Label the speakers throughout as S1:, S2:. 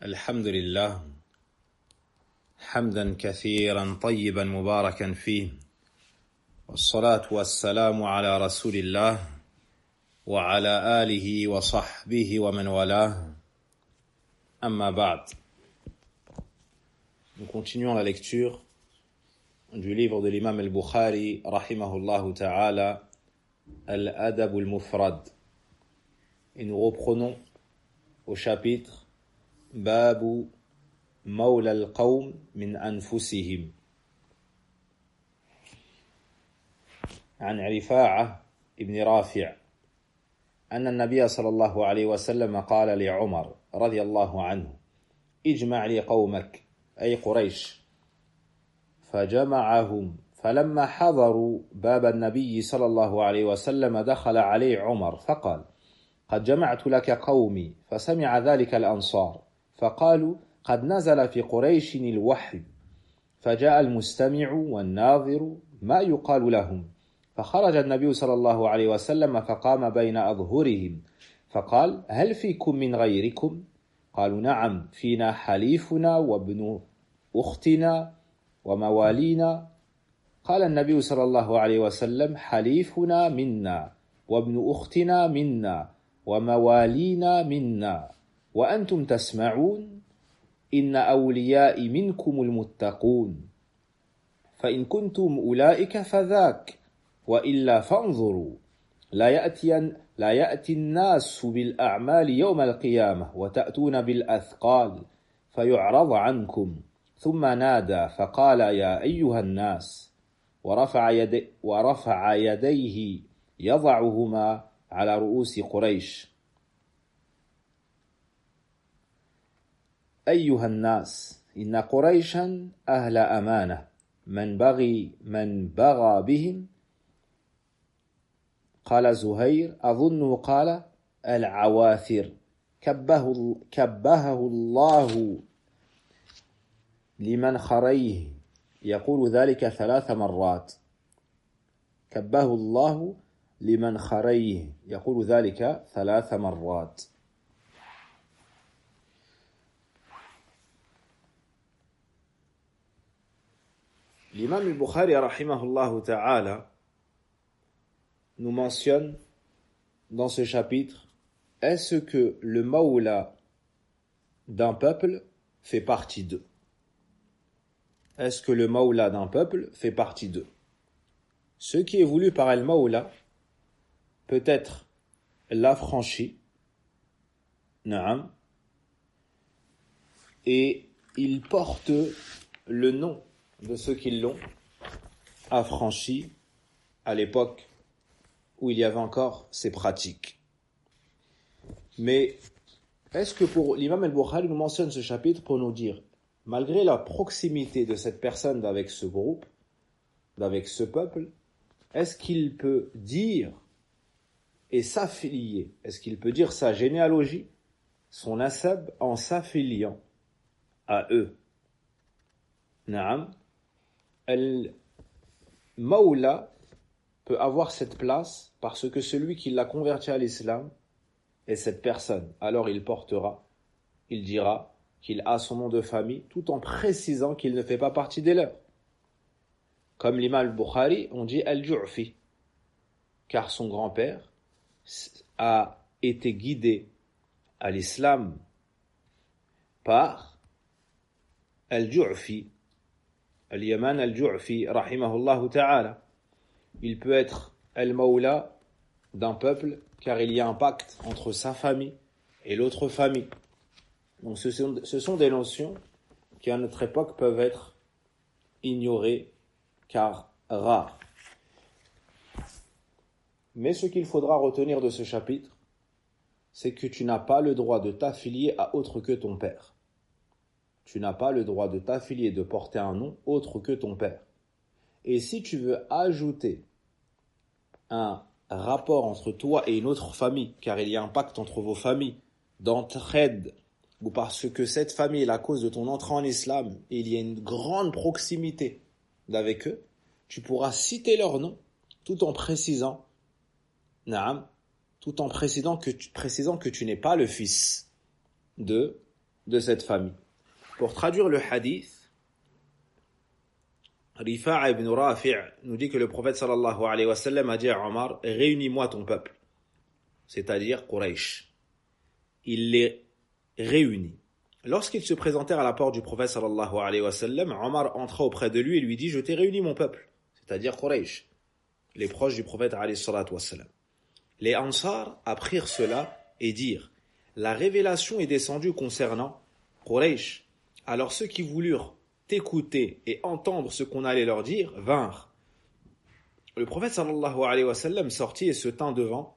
S1: الحمد لله حمدا كثيرا طيبا مباركا فيه والصلاة والسلام على رسول الله وعلى آله وصحبه ومن والاه أما بعد. Nous continuons la lecture du livre de l'imam al-Bukhari rahimahullah ta'ala Al-Adab al-Mufrad et nous reprenons au chapitre باب مولى القوم من أنفسهم عن رفاعة ابن رافع أن النبي صلى الله عليه وسلم قال لعمر رضي الله عنه اجمع لي قومك أي قريش فجمعهم فلما حضروا باب النبي صلى الله عليه وسلم دخل عليه عمر فقال قد جمعت لك قومي فسمع ذلك الأنصار فقالوا قد نزل في قريش الوحي فجاء المستمع والناظر ما يقال لهم فخرج النبي صلى الله عليه وسلم فقام بين أظهرهم فقال هل فيكم من غيركم؟ قالوا نعم فينا حليفنا وابن أختنا وموالينا قال النبي صلى الله عليه وسلم حليفنا منا وابن أختنا منا وموالينا منا وأنتم تسمعون إن أولياء منكم المتقون فإن كنتم أولئك فذاك وإلا فانظروا لا يأتي الناس بالأعمال يوم القيامة وتأتون بالأثقال فيعرض عنكم ثم نادى فقال يا أيها الناس ورفع يديه يضعهما على رؤوس قريش أيها الناس إن قريشا أهل أمانة من بغى بهم قال زهير أظنه قال العواثر كبهه الله لمن خريه يقول ذلك 3 مرات كبه الله لمن خريه يقول ذلك 3 مرات. L'imam al-Bukhari rahimahullah ta'ala nous mentionne dans ce chapitre est-ce que le mawla d'un peuple fait partie d'eux? Est-ce que le mawla d'un peuple fait partie d'eux? Ce qui est voulu par al-mawla peut être l'affranchi, na'am, et il porte le nom de ceux qui l'ont affranchi à l'époque où il y avait encore ces pratiques. Mais est-ce que pour l'imam al-Bukhari nous mentionne ce chapitre pour nous dire, malgré la proximité de cette personne avec ce groupe, avec ce peuple, est-ce qu'il peut dire et s'affilier, est-ce qu'il peut dire sa généalogie, son nasab en s'affiliant à eux? Naam. Al-Mawla peut avoir cette place parce que celui qui l'a converti à l'islam est cette personne. Alors il dira qu'il a son nom de famille tout en précisant qu'il ne fait pas partie des leurs. Comme l'imam al-Bukhari, on dit Al-Ju'fi, car son grand-père a été guidé à l'islam par Al-Ju'fi, Al-Yaman al-Ju'fi, rahimahullah ta'ala. Il peut être al-Mawla d'un peuple, car il y a un pacte entre sa famille et l'autre famille. Donc ce sont des notions qui à notre époque peuvent être ignorées, car rares. Mais ce qu'il faudra retenir de ce chapitre, c'est que tu n'as pas le droit de t'affilier à autre que ton père. Tu n'as pas le droit de t'affilier, de porter un nom autre que ton père. Et si tu veux ajouter un rapport entre toi et une autre famille, car il y a un pacte entre vos familles, d'entraide, ou parce que cette famille est la cause de ton entrée en islam, et il y a une grande proximité avec eux, tu pourras citer leur nom, tout en précisant, naam, tout en précisant que tu n'es pas le fils de de cette famille. Pour traduire le hadith, Rifa'a ibn Rafi' nous dit que le prophète sallallahu alayhi wa sallam a dit à Omar, réunis-moi ton peuple, c'est-à-dire Quraysh. Il les réunit. Lorsqu'ils se présentèrent à la porte du prophète sallallahu alayhi wa sallam, Omar entra auprès de lui et lui dit, je t'ai réuni mon peuple, c'est-à-dire Quraysh, les proches du prophète alayhi salatu wa sallam. Les Ansar apprirent cela et dirent, la révélation est descendue concernant Quraysh. Alors ceux qui voulurent écouter et entendre ce qu'on allait leur dire, vinrent. Le prophète sallallahu alayhi wa sallam sortit et se tint devant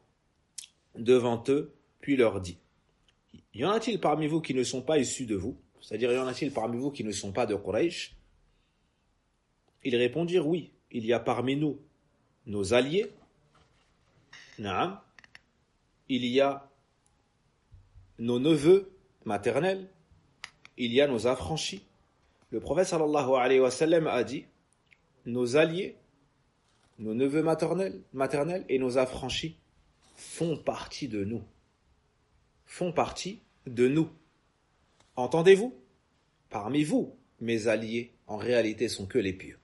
S1: eux, puis leur dit, y en a-t-il parmi vous qui ne sont pas issus de vous? C'est-à-dire, y en a-t-il parmi vous qui ne sont pas de Quraysh? Ils répondirent, oui, il y a parmi nous nos alliés, Naam, il y a nos neveux maternels, il y a nos affranchis. Le prophète sallallahu alayhi wa sallam a dit, nos alliés, nos neveux maternels et nos affranchis font partie de nous. Font partie de nous. Entendez-vous? Parmi vous, mes alliés, en réalité, sont que les pieux.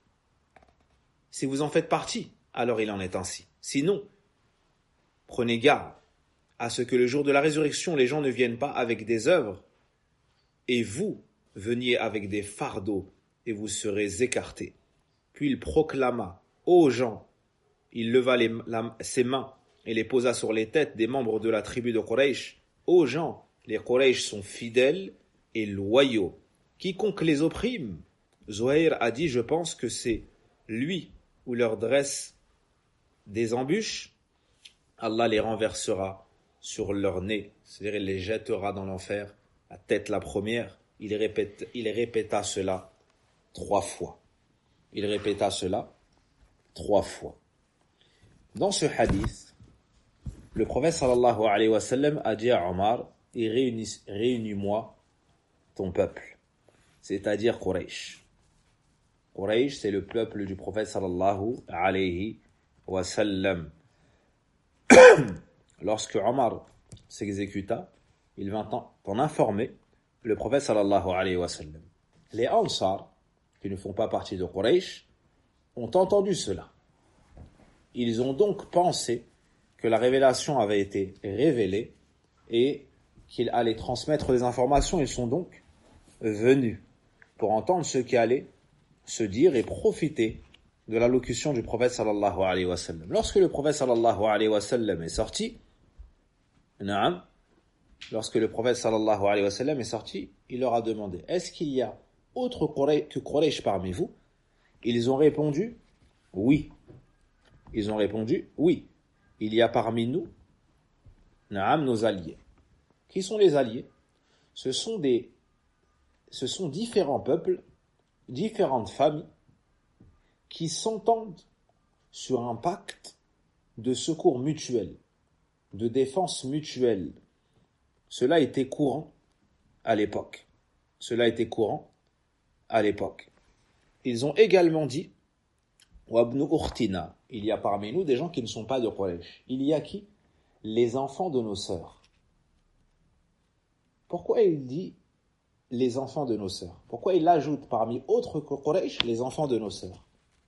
S1: Si vous en faites partie, alors il en est ainsi. Sinon, prenez garde à ce que le jour de la résurrection, les gens ne viennent pas avec des œuvres et vous veniez avec des fardeaux et vous serez écartés. Puis il proclama aux gens, il leva ses mains et les posa sur les têtes des membres de la tribu de Quraysh. Ô gens, les Quraysh sont fidèles et loyaux. Quiconque les opprime, Zuhair a dit, je pense que c'est lui ou leur dresse des embûches, Allah les renversera sur leur nez, c'est-à-dire il les jettera dans l'enfer, la tête la première. Il répéta cela 3 fois. Il répéta cela 3 fois. Dans ce hadith, le prophète sallallahu alayhi wa sallam a dit à Omar, réunis-moi ton peuple, c'est-à-dire Quraysh. Quraysh, c'est le peuple du prophète sallallahu alayhi wa sallam. Lorsque Omar s'exécuta, il vint en informer le prophète sallallahu alayhi wa sallam. Les Ansar, qui ne font pas partie de Quraysh, ont entendu cela. Ils ont donc pensé que la révélation avait été révélée et qu'il allait transmettre des informations. Ils sont donc venus pour entendre ce qui allait se dire et profiter de l'allocution du prophète sallallahu alayhi wa sallam. Lorsque le prophète sallallahu alayhi wa sallam est sorti, il leur a demandé, est-ce qu'il y a autre que Quraysh parmi vous? Ils ont répondu, oui. Ils ont répondu, oui. Il y a parmi nous, nos alliés. Qui sont les alliés? Ce sont différents peuples, différentes familles, qui s'entendent sur un pacte de secours mutuel, de défense mutuelle. Cela était courant à l'époque. Ils ont également dit, Wabnu Urtina, il y a parmi nous des gens qui ne sont pas de Quraysh. Il y a qui? Les enfants de nos sœurs. Pourquoi il dit les enfants de nos sœurs? Pourquoi il ajoute parmi autres que Quraysh les enfants de nos sœurs?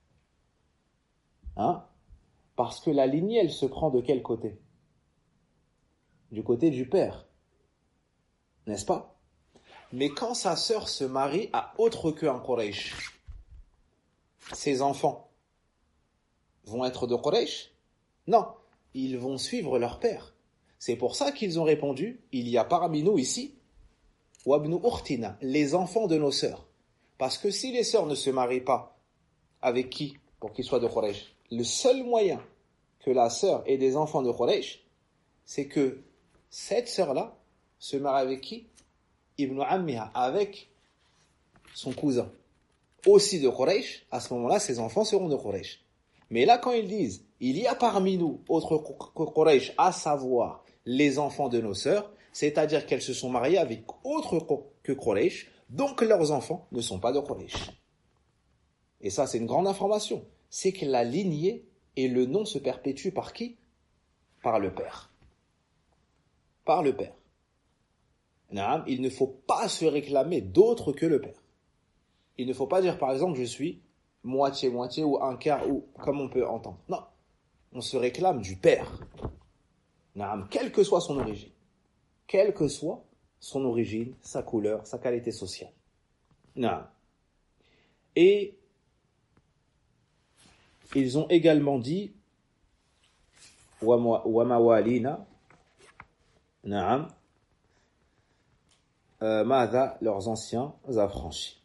S1: Parce que la lignée, elle se prend de quel côté? Du côté du père. N'est-ce pas? Mais quand sa sœur se marie à autre qu'un Quraysh, ses enfants vont être de Quraysh? Non, ils vont suivre leur père. C'est pour ça qu'ils ont répondu, il y a parmi nous ici, Wabnu Urtina, les enfants de nos sœurs. Parce que si les sœurs ne se marient pas, avec qui? Pour qu'ils soient de Quraysh. Le seul moyen que la sœur ait des enfants de Quraysh, c'est que cette sœur-là se marie avec qui? Ibn Ammiha, avec son cousin. Aussi de Quraysh, à ce moment-là, ses enfants seront de Quraysh. Mais là, quand ils disent, il y a parmi nous autres que Quraysh, à savoir les enfants de nos sœurs, c'est-à-dire qu'elles se sont mariées avec autres que Quraysh, donc leurs enfants ne sont pas de Quraysh. Et ça, c'est une grande information. C'est que la lignée et le nom se perpétuent par qui? Par le père. Par le père. il ne faut pas se réclamer d'autre que le père. Il ne faut pas dire par exemple je suis moitié-moitié ou un quart ou comme on peut entendre. Non, on se réclame du père. Quelle que soit son origine. Quelle que soit son origine, sa couleur, sa qualité sociale. Et ils ont également dit وَمَوَالِينَ ماذا leurs anciens affranchis.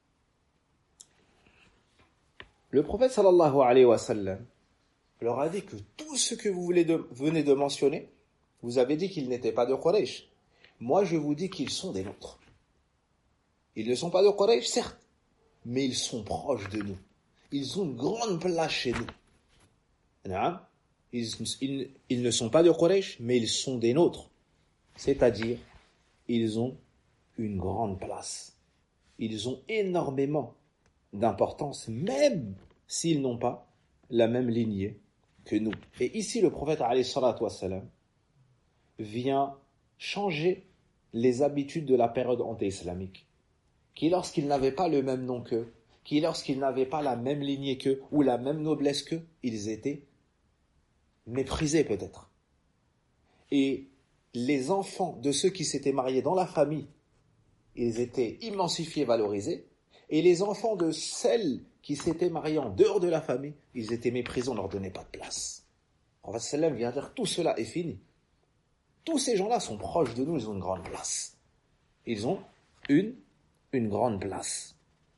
S1: Le prophète sallallahu alayhi wa sallam leur a dit que tout ce que vous venez de mentionner, vous avez dit qu'ils n'étaient pas de Quraysh. Moi, je vous dis qu'ils sont des nôtres. Ils ne sont pas de Quraysh, certes, mais ils sont proches de nous. Ils ont une grande place chez nous. Ils ne sont pas de Quraysh, mais ils sont des nôtres. C'est-à-dire, ils ont une grande place. Ils ont énormément d'importance, même s'ils n'ont pas la même lignée que nous. Et ici, le prophète alayhi salatu wassalam vient changer les habitudes de la période anté-islamique, qui lorsqu'ils n'avaient pas le même nom qu'eux, qui lorsqu'ils n'avaient pas la même lignée qu'eux, ou la même noblesse qu'eux, ils étaient méprisés peut-être. Et les enfants de ceux qui s'étaient mariés dans la famille, ils étaient immensifiés, valorisés, et les enfants de celles qui s'étaient mariées en dehors de la famille, ils étaient méprisés, on ne leur donnait pas de place. Le prophète sallam vient dire, tout cela est fini. Tous ces gens-là sont proches de nous, ils ont une grande place. Ils ont une grande place.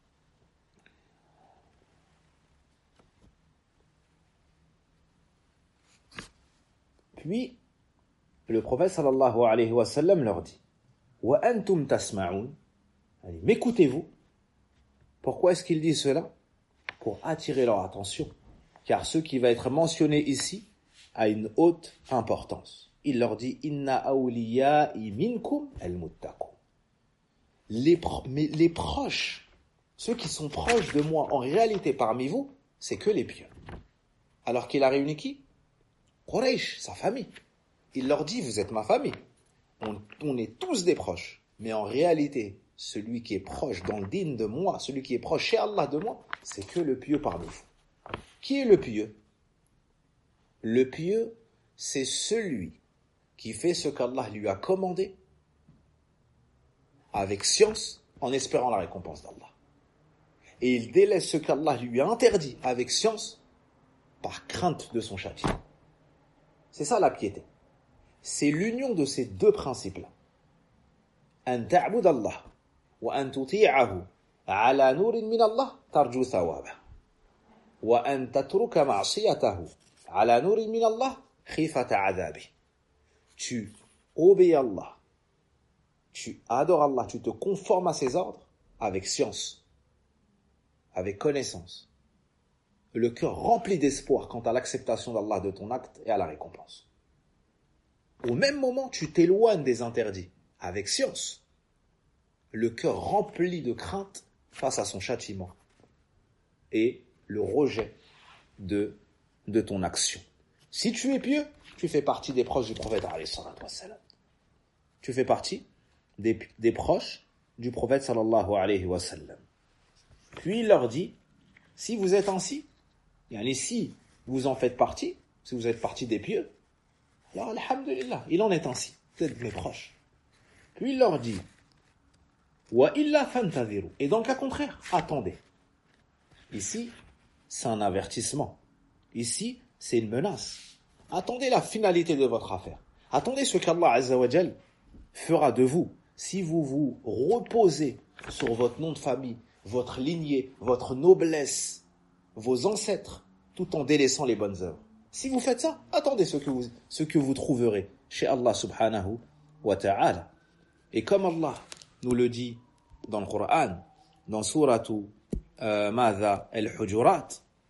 S1: Puis, le prophète sallallahu alayhi wa sallam leur dit, wa antum tasma'un, m'écoutez-vous. Pourquoi est-ce qu'il dit cela? Pour attirer leur attention, car ce qui va être mentionné ici a une haute importance. Il leur dit inna awliya'i minkum al-muttaqun. Les proches, ceux qui sont proches de moi en réalité parmi vous, c'est que les pieux. Alors qu'il a réuni qui? Quraysh, sa famille. Il leur dit vous êtes ma famille. On est tous des proches, mais en réalité, celui qui est proche dans le dîn de moi, celui qui est proche chez Allah de moi, c'est que le pieux parmi vous. Qui est le pieux? Le pieux, c'est celui qui fait ce qu'Allah lui a commandé avec science en espérant la récompense d'Allah. Et il délaisse ce qu'Allah lui a interdit avec science par crainte de son châtiment. C'est ça la piété. C'est l'union de ces deux principes-là. An ta'bud Allah wa an tuti'ahu ala nurin min Allah tarju thawabah. Wa an tatruka ma'siyatahu ala nurin min Allah khifata 'adhabih. Tu obéis à Allah, tu adores Allah, tu te conformes à ses ordres avec science, avec connaissance, le cœur rempli d'espoir quant à l'acceptation d'Allah de ton acte et à la récompense. Au même moment, tu t'éloignes des interdits avec science, le cœur rempli de crainte face à son châtiment et le rejet de ton action. Si tu es pieux, tu fais partie des proches du prophète alayhi salatu wassalam. Tu fais partie des proches du prophète sallallahu alayhi wa sallam. Puis il leur dit, si vous êtes ainsi, si vous en faites partie, si vous êtes partie des pieux, alors alhamdulillah, il en est ainsi, vous êtes mes proches. Puis il leur dit, wa illa fantadhiru, et dans le cas contraire, attendez. Ici, c'est un avertissement. Ici, c'est une menace. Attendez la finalité de votre affaire. Attendez ce qu'Allah Azza wa Jal fera de vous si vous vous reposez sur votre nom de famille, votre lignée, votre noblesse, vos ancêtres, tout en délaissant les bonnes œuvres. Si vous faites ça, attendez ce que vous trouverez chez Allah subhanahu wa ta'ala. Et comme Allah nous le dit dans le Coran, dans suratu Madha al-Hujurat,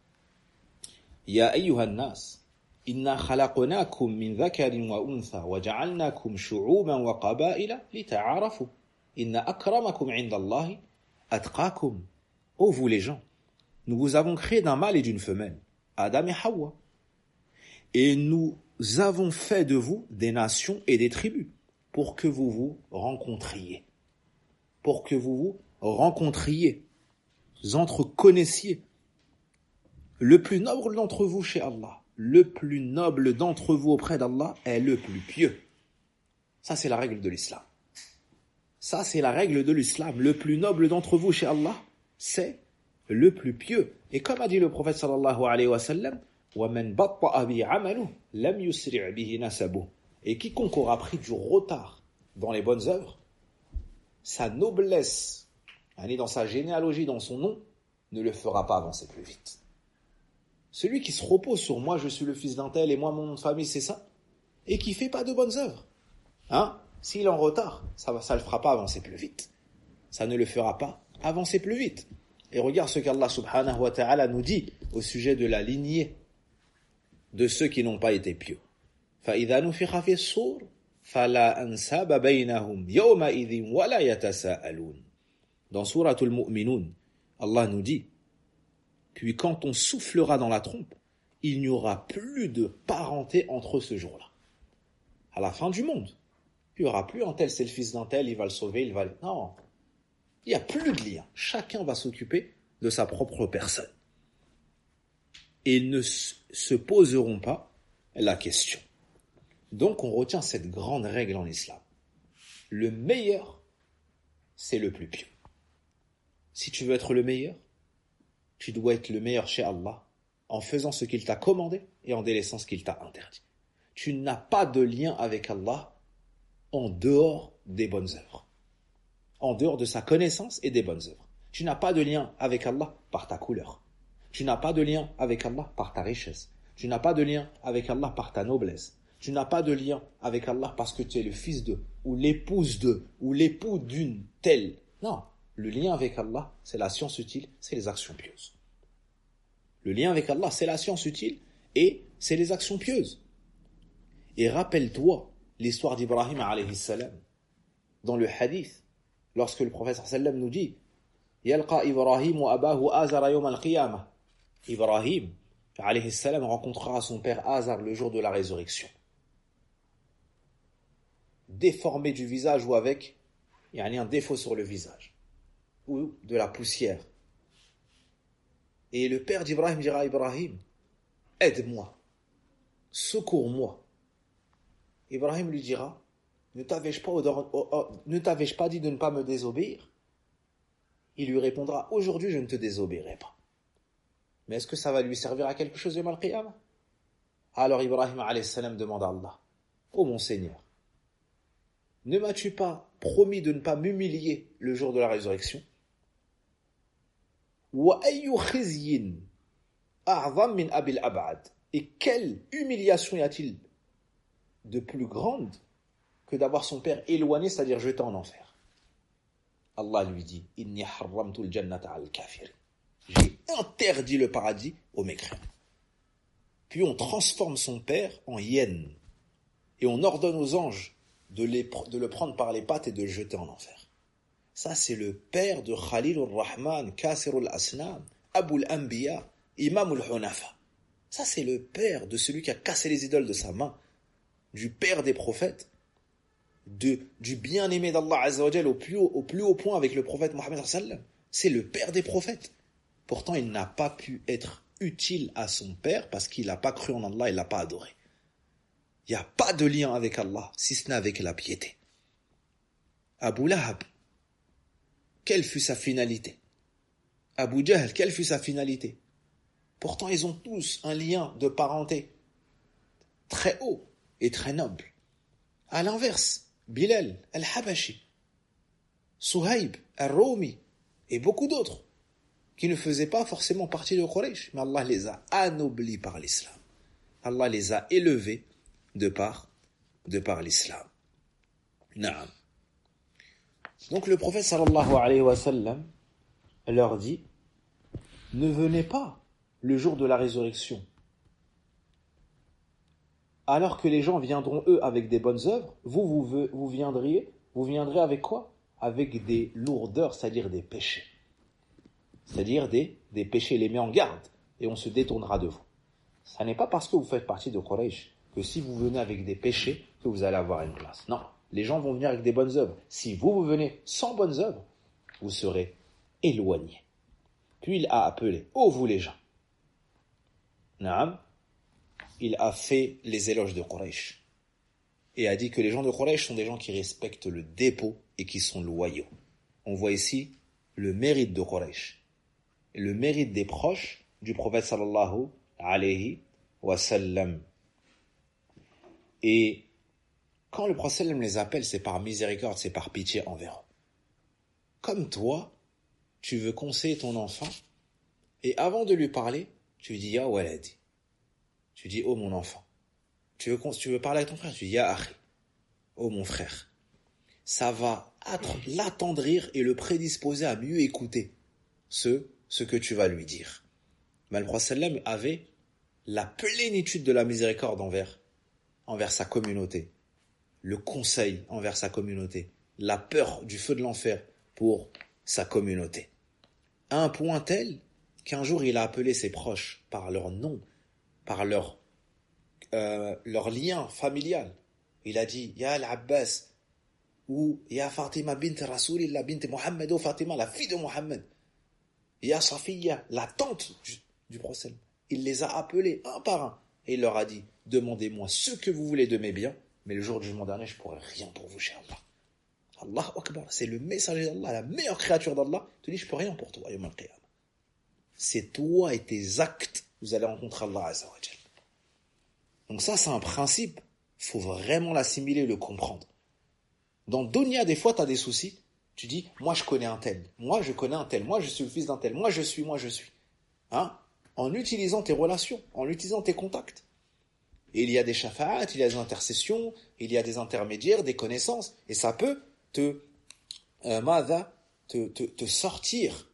S1: Ya ayyuhan nas, inna khalaqnakum min dhakarin wa untha wa ja'alnakum shu'uban wa qaba'ila lita'arafu. Inna akramakum 'inda Allahi atqakum. Ô vous les gens, nous vous avons créé d'un mâle et d'une femelle, Adam et Hawa. Et nous avons fait de vous des nations et des tribus, pour que vous vous rencontriez. Pour que vous vous rencontriez, vous entreconnaissiez. Le plus noble d'entre vous chez Allah, le plus noble d'entre vous auprès d'Allah est le plus pieux. Ça, c'est la règle de l'islam. Ça, c'est la règle de l'islam. Le plus noble d'entre vous chez Allah, c'est le plus pieux. Et comme a dit le prophète sallallahu alayhi wa sallam, وَمَنْ بَطَّأَ بِهِ عَمَلُهُ لَمْ يُسْرِعْ بِهِ نَسَبُهُ. Et quiconque aura pris du retard dans les bonnes œuvres, sa noblesse, dans sa généalogie, dans son nom, ne le fera pas avancer plus vite. Celui qui se repose sur moi, je suis le fils d'un tel et moi, mon nom de famille, c'est ça, et qui fait pas de bonnes œuvres, s'il est en retard, ça le fera pas avancer plus vite. Ça ne le fera pas avancer plus vite. Et regarde ce qu'Allah subhanahu wa ta'ala nous dit au sujet de la lignée de ceux qui n'ont pas été pieux. فَإِذَا نُفِخَ فِي الصُّورِ فَلَا أَنْسَابَ بَيْنَهُمْ يَوْمَئِذٍ وَلَا يَتَسَاءَلُونَ. Dans Souratul Mu'minun, Allah nous dit, puis quand on soufflera dans la trompe, il n'y aura plus de parenté entre eux ce jour-là. À la fin du monde, il n'y aura plus un tel, c'est le fils d'un tel, il va le sauver, il va le... Non, il n'y a plus de lien. Chacun va s'occuper de sa propre personne. Et ils ne se poseront pas la question. Donc on retient cette grande règle en islam. Le meilleur, c'est le plus pieux. Si tu veux être le meilleur, tu dois être le meilleur chez Allah en faisant ce qu'il t'a commandé et en délaissant ce qu'il t'a interdit. Tu n'as pas de lien avec Allah en dehors des bonnes œuvres, en dehors de sa connaissance et des bonnes œuvres. Tu n'as pas de lien avec Allah par ta couleur. Tu n'as pas de lien avec Allah par ta richesse. Tu n'as pas de lien avec Allah par ta noblesse. Tu n'as pas de lien avec Allah parce que tu es le fils de, ou l'épouse de, ou l'époux d'une telle. Non, le lien avec Allah, c'est la science utile, c'est les actions pieuses. Le lien avec Allah, c'est la science utile et c'est les actions pieuses. Et rappelle-toi l'histoire d'Ibrahim alayhi salam dans le hadith, lorsque le prophète sallam nous dit Yalqa Ibrahim wa abahu Azar yawm al-qiyamah. Ibrahim alayhi salam rencontrera son père Azar le jour de la résurrection. Déformé du visage ou avec un défaut sur le visage ou de la poussière. Et le père d'Ibrahim dira à Ibrahim, aide-moi, secours-moi. Ibrahim lui dira, ne t'avais-je pas dit de ne pas me désobéir? Il lui répondra, aujourd'hui je ne te désobéirai pas. Mais est-ce que ça va lui servir à quelque chose de mal qiyamah? Alors Ibrahim alayhi salam demande à Allah, ô mon Seigneur, ne m'as-tu pas promis de ne pas m'humilier le jour de la résurrection? Et quelle humiliation y a-t-il de plus grande que d'avoir son père éloigné, c'est-à-dire jeté en enfer? Allah lui dit, Inni harramtu al-jannata al-kafir. J'ai interdit le paradis aux mécréants. Puis on transforme son père en hyène et on ordonne aux anges de le prendre par les pattes et de le jeter en enfer. Ça, c'est le père de Khalil al-Rahman, Kasir al-Asnam, Abu al-Anbiya, Imam al-Hunafa. Ça, c'est le père de celui qui a cassé les idoles de sa main, du père des prophètes, du bien-aimé d'Allah Azza wa Jal au plus haut point avec le prophète Mohammed sallam. C'est le père des prophètes. Pourtant, il n'a pas pu être utile à son père parce qu'il n'a pas cru en Allah, il ne l'a pas adoré. Il n'y a pas de lien avec Allah, si ce n'est avec la piété. Abu Lahab, quelle fut sa finalité? Abu Jahl, quelle fut sa finalité? Pourtant, ils ont tous un lien de parenté très haut et très noble. À l'inverse, Bilal al-Habashi, Suhaib al-Rumi et beaucoup d'autres qui ne faisaient pas forcément partie de Quraysh, mais Allah les a anoblis par l'islam. Allah les a élevés de par l'islam. Naam. Donc le prophète sallallahu alayhi wa sallam leur dit, ne venez pas le jour de la résurrection, alors que les gens viendront eux avec des bonnes œuvres, vous viendrez avec quoi? Avec des lourdeurs, c'est-à-dire des péchés. C'est-à-dire des péchés, les met en garde, et on se détournera de vous. Ça n'est pas parce que vous faites partie de Quraysh que si vous venez avec des péchés, que vous allez avoir une place. Non, Les gens vont venir avec des bonnes œuvres. Si vous venez sans bonnes œuvres, vous serez éloignés. Puis il a appelé, ô vous les gens. Naam, il a fait les éloges de Quraysh. Et a dit que les gens de Quraysh sont des gens qui respectent le dépôt et qui sont loyaux. On voit ici le mérite de Quraysh. Et le mérite des proches du prophète sallallahu alayhi wa sallam. Et quand le prophète les appelle, c'est par miséricorde, c'est par pitié envers eux. Comme toi, tu veux conseiller ton enfant, et avant de lui parler, tu lui dis « Ya waladi ». Tu dis « Oh mon enfant ». Tu veux parler avec ton frère, tu dis « Ya akhi ». « Oh mon frère ». Ça va l'attendrir et le prédisposer à mieux écouter ce que tu vas lui dire. Mais le prophète avait la plénitude de la miséricorde envers sa communauté, le conseil envers sa communauté, la peur du feu de l'enfer pour sa communauté. À un point tel qu'un jour il a appelé ses proches par leur nom, par leur lien familial. Il a dit « Ya al-Abbas » ou « Ya Fatima bint Rasulillah bint Muhammad » ou Fatima, la fille de Muhammad. « Ya Safiya » la tante du prophète. Il les a appelés un par un et il leur a dit « Demandez-moi ce que vous voulez de mes biens, mais le jour du jugement dernier, je ne pourrai rien pour vous chez Allah. » Allahu Akbar, c'est le messager d'Allah, la meilleure créature d'Allah, te dit « Je ne peux rien pour toi, Yawm al-Qiyamah. » C'est toi et tes actes, vous allez rencontrer Allah Azza wa Jal. Donc ça, c'est un principe, il faut vraiment l'assimiler, le comprendre. Dans Dunya, des fois, tu as des soucis, tu dis, moi je connais un tel, moi je connais un tel, moi je suis le fils d'un tel, moi je suis. Hein? En utilisant tes relations, en utilisant tes contacts. Et il y a des shafa'at, il y a des intercessions, il y a des intermédiaires, des connaissances, et ça peut te sortir,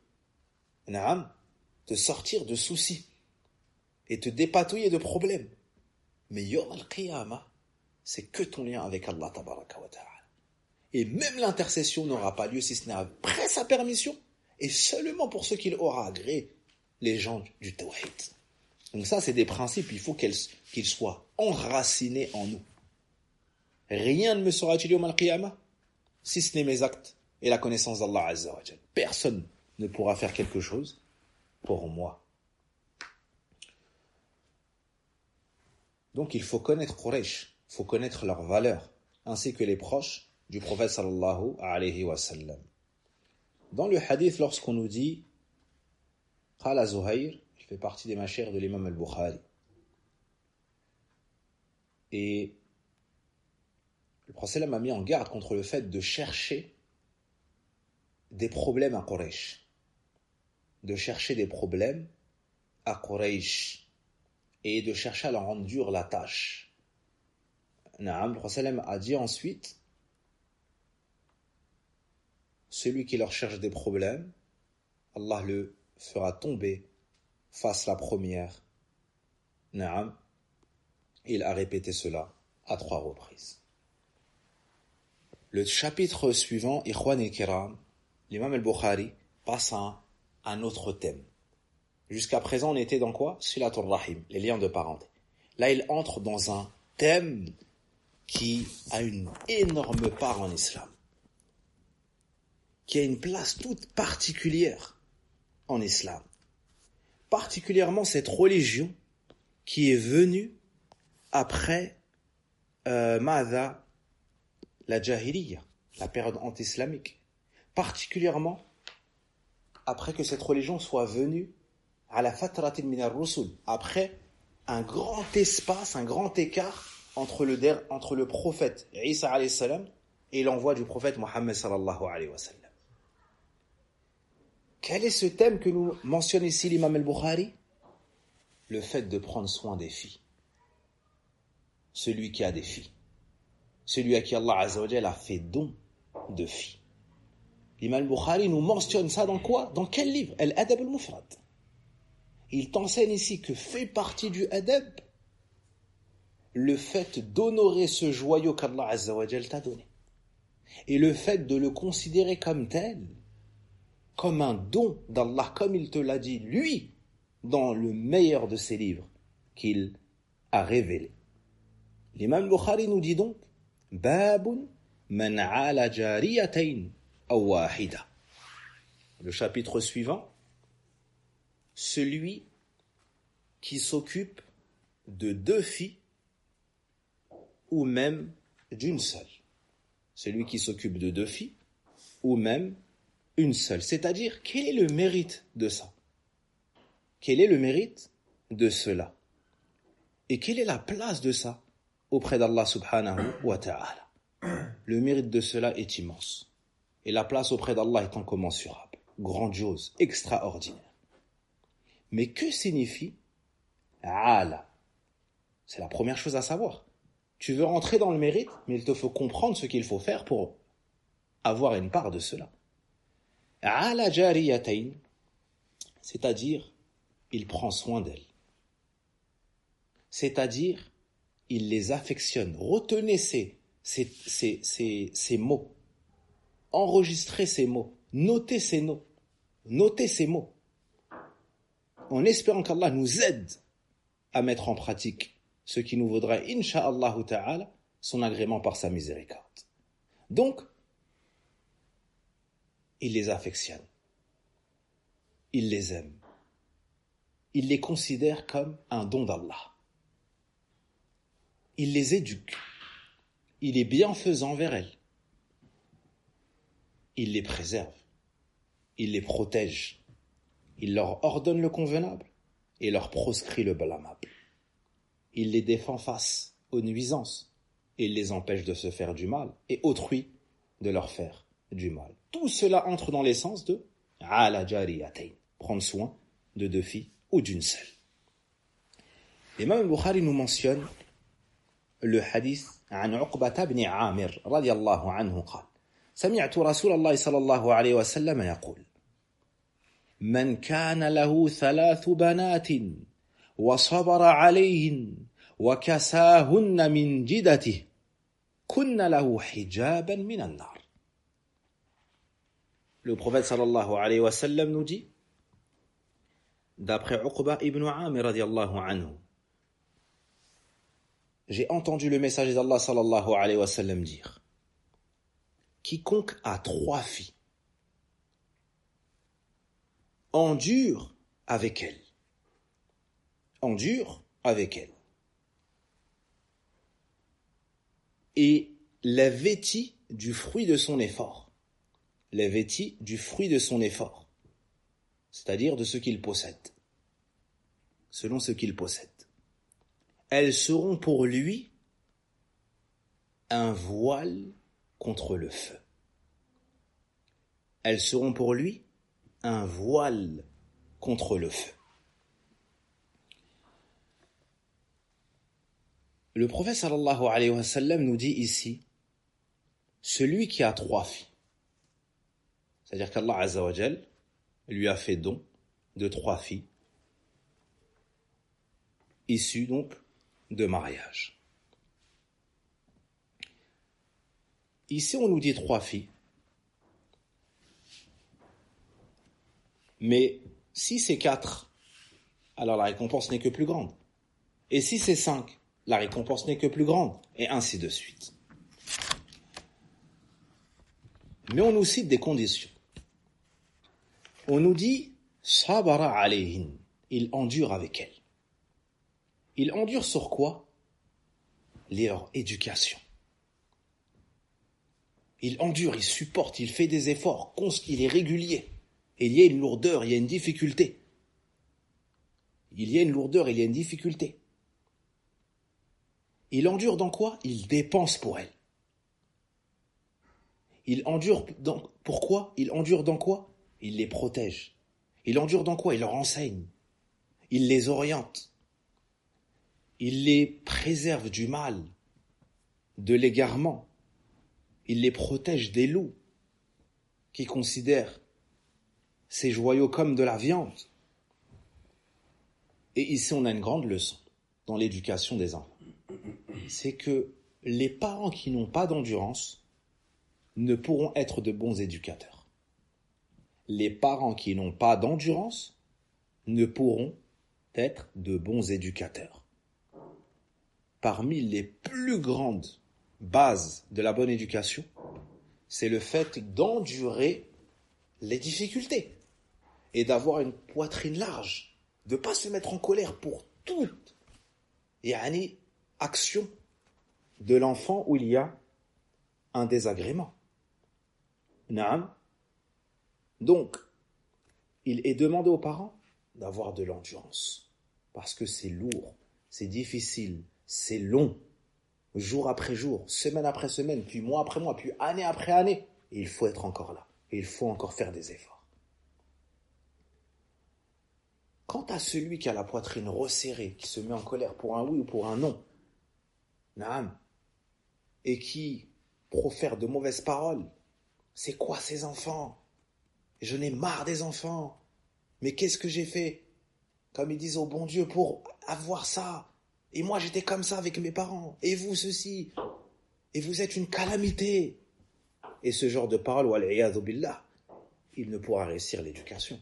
S1: te sortir de soucis, et te dépatouiller de problèmes. Mais Yawm al-Qiyamah, c'est que ton lien avec Allah tabaraka wa ta'ala. Et même l'intercession n'aura pas lieu si ce n'est après sa permission, et seulement pour ceux qu'il aura agréé, les gens du Tawhid. Donc ça, c'est des principes, il faut qu'ils soient enracinés en nous. Rien ne me sera utile Yawm al-Qiyamah, si ce n'est mes actes et la connaissance d'Allah Azza wa Jal. Personne ne pourra faire quelque chose pour moi. Donc il faut connaître Quraysh, il faut connaître leurs valeurs, ainsi que les proches du prophète sallallahu alayhi wa sallam. Dans le hadith, lorsqu'on nous dit Qala Zuhayr, il fait partie des mashayikh de l'imam al-Bukhari. Et le prophète a mis en garde contre le fait de chercher des problèmes à Quraysh. De chercher des problèmes à Quraysh. Et de chercher à leur rendre dure la tâche. Naam, le prophète a dit ensuite, celui qui leur cherche des problèmes, Allah le fera tomber face la première. Naam, il a répété cela à 3 reprises. Le chapitre suivant, Ikhwan et Kiram, l'imam al-Bukhari passe à un autre thème. Jusqu'à présent, on était dans quoi? Silatul Rahim, les liens de parenté. Là, il entre dans un thème qui a une énorme part en islam, qui a une place toute particulière en islam. Particulièrement cette religion qui est venue après la Jahiliya, la période anti-islamique. Particulièrement après que cette religion soit venue à la fatratin min ar-rusul, après un grand espace, un grand écart entre le prophète Isa alayhi salam et l'envoi du prophète Mohammed sallallahu alayhi wa sallam. Quel est ce thème que nous mentionne ici l'imam al-Bukhari? Le fait de prendre soin des filles. Celui qui a des filles. Celui à qui Allah Azza wa Jalla a fait don de filles. L'imam al-Bukhari nous mentionne ça dans quoi? Dans quel livre? Al-Adab al-Mufrad. Il t'enseigne ici que fait partie du adab le fait d'honorer ce joyau qu'Allah Azza wa Jal t'a donné. Et le fait de le considérer comme tel, comme un don d'Allah, comme il te l'a dit, lui, dans le meilleur de ses livres qu'il a révélé. L'imam Bukhari nous dit donc, Babun من عال جاريتين أو واحدة. Le chapitre suivant, celui qui s'occupe de 2 filles ou même d'une seule. Celui qui s'occupe de 2 filles ou même une seule. C'est-à-dire, quel est le mérite de ça? Quel est le mérite de cela? Et quelle est la place de ça auprès d'Allah subhanahu wa ta'ala? Le mérite de cela est immense. Et la place auprès d'Allah est incommensurable, grandiose, extraordinaire. Mais que signifie ala? C'est la première chose à savoir. Tu veux rentrer dans le mérite, mais il te faut comprendre ce qu'il faut faire pour avoir une part de cela. Ala jariyatayn, c'est-à-dire, il prend soin d'elles. C'est-à-dire, il les affectionne. Retenez ces mots. Enregistrez ces mots. Notez ces mots. Notez ces mots. En espérant qu'Allah nous aide à mettre en pratique ce qui nous vaudra, incha'Allah ta'ala, son agrément par sa miséricorde. Donc, il les affectionne. Il les aime. Il les considère comme un don d'Allah. Il les éduque. Il est bienfaisant envers elles. Il les préserve. Il les protège. Il leur ordonne le convenable et leur proscrit le blâmable. Il les défend face aux nuisances et il les empêche de se faire du mal et autrui de leur faire du mal. Tout cela entre dans l'essence de ala jariyatayn, prendre soin de 2 filles ou d'une seule. L'imam al-Bukhari nous mentionne le hadith عن عقبة بن عامر رضي الله عنه قال سمعت رسول الله صلى الله عليه وسلم يقول من كان له 3 بنات وصبر عليهن وكساهن من جدته كن له حجابا من النار. Le prophète sallallahu alayhi wa sallam nous dit, d'après Uqba ibn Amir radiyallahu anhu, j'ai entendu le messager d'Allah sallallahu alayhi wa sallam dire, quiconque a 3 filles endure avec elles. Endure avec elles. Et les vêtit du fruit de son effort. Les vêtit du fruit de son effort. C'est-à-dire de ce qu'il possède. Selon ce qu'il possède. Elles seront pour lui un voile contre le feu. Elles seront pour lui un voile contre le feu. Le prophète sallallahu alayhi wa sallam nous dit ici, celui qui a 3 filles, c'est-à-dire qu'Allah azza wa jal lui a fait don de 3 filles, issues donc de mariage. Ici on nous dit 3 filles, mais si c'est 4, alors la récompense n'est que plus grande. Et si c'est 5, la récompense n'est que plus grande, et ainsi de suite. Mais on nous cite des conditions. On nous dit « Sabara alayhin » il endure avec elle. Il endure sur quoi? Leur éducation. Il endure, il supporte, il fait des efforts, il est régulier. Et il y a une lourdeur, il y a une difficulté. Il y a une lourdeur, il y a une difficulté. Il endure dans quoi? Il dépense pour elle. Il endure dans... Pourquoi? Il endure dans quoi? Il les protège. Il endure dans quoi? Il leur enseigne. Il les oriente. Il les préserve du mal, de l'égarement. Il les protège des loups qui considèrent ces joyaux comme de la viande. Et ici, on a une grande leçon dans l'éducation des enfants. C'est que les parents qui n'ont pas d'endurance ne pourront être de bons éducateurs. Les parents qui n'ont pas d'endurance ne pourront être de bons éducateurs. Parmi les plus grandes base de la bonne éducation, c'est le fait d'endurer les difficultés et d'avoir une poitrine large, de ne pas se mettre en colère pour toute action de l'enfant où il y a un désagrément. Naam. Donc, il est demandé aux parents d'avoir de l'endurance, parce que c'est lourd, c'est difficile, c'est long, jour après jour, semaine après semaine, puis mois après mois, puis année après année, et il faut être encore là, et il faut encore faire des efforts. Quant à celui qui a la poitrine resserrée, qui se met en colère pour un oui ou pour un non, naam, et qui profère de mauvaises paroles, c'est quoi ces enfants? Je n'ai marre des enfants. Mais qu'est-ce que j'ai fait? Comme ils disent au bon Dieu pour avoir ça. Et moi j'étais comme ça avec mes parents. Et vous ceci. Et vous êtes une calamité. Et ce genre de paroles, wal-iyadhu billah, il ne pourra réussir l'éducation.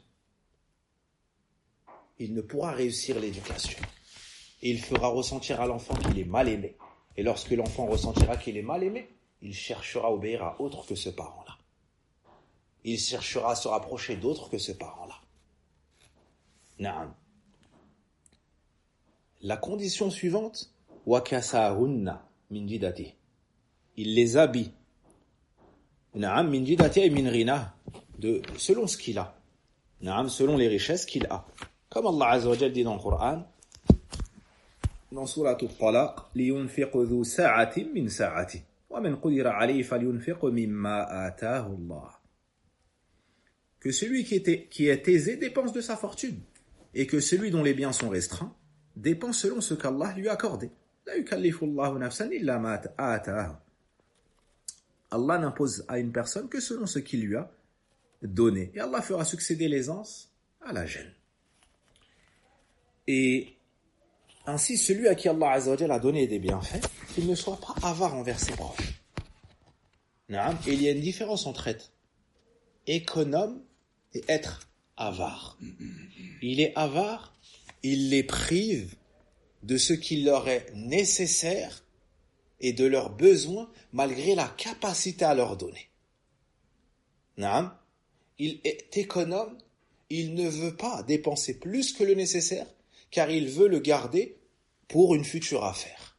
S1: Il ne pourra réussir l'éducation. Et il fera ressentir à l'enfant qu'il est mal aimé. Et lorsque l'enfant ressentira qu'il est mal aimé, il cherchera à obéir à autre que ce parent-là. Il cherchera à se rapprocher d'autres que ce parent-là. Naam. La condition suivante, wakasahunna min jidati. Il les habille. Naam min jidati et min rina, selon ce qu'il a. Naam, selon les richesses qu'il a. Comme Allah Azza wa Jalla dit dans le Coran, dans sourate Al-Talaq, liyunfiq dhu sa'atin min sa'ati, wa man qudira alayhi falyunfiq mimma ataahu Allah. Que celui qui est aisé dépense de sa fortune, et que celui dont les biens sont restreints dépense selon ce qu'Allah lui a accordé. La yukallifu Allahu nafsan illa ma ataaha. Allah n'impose à une personne que selon ce qu'il lui a donné. Et Allah fera succéder l'aisance à la gêne. Et ainsi, celui à qui Allah Azza wa Jalla a donné des bienfaits, qu'il ne soit pas avare envers ses proches. Et il y a une différence entre être économe et être avare. Il est avare, il les prive de ce qui leur est nécessaire et de leurs besoins malgré la capacité à leur donner. Il est économe, il ne veut pas dépenser plus que le nécessaire car il veut le garder pour une future affaire.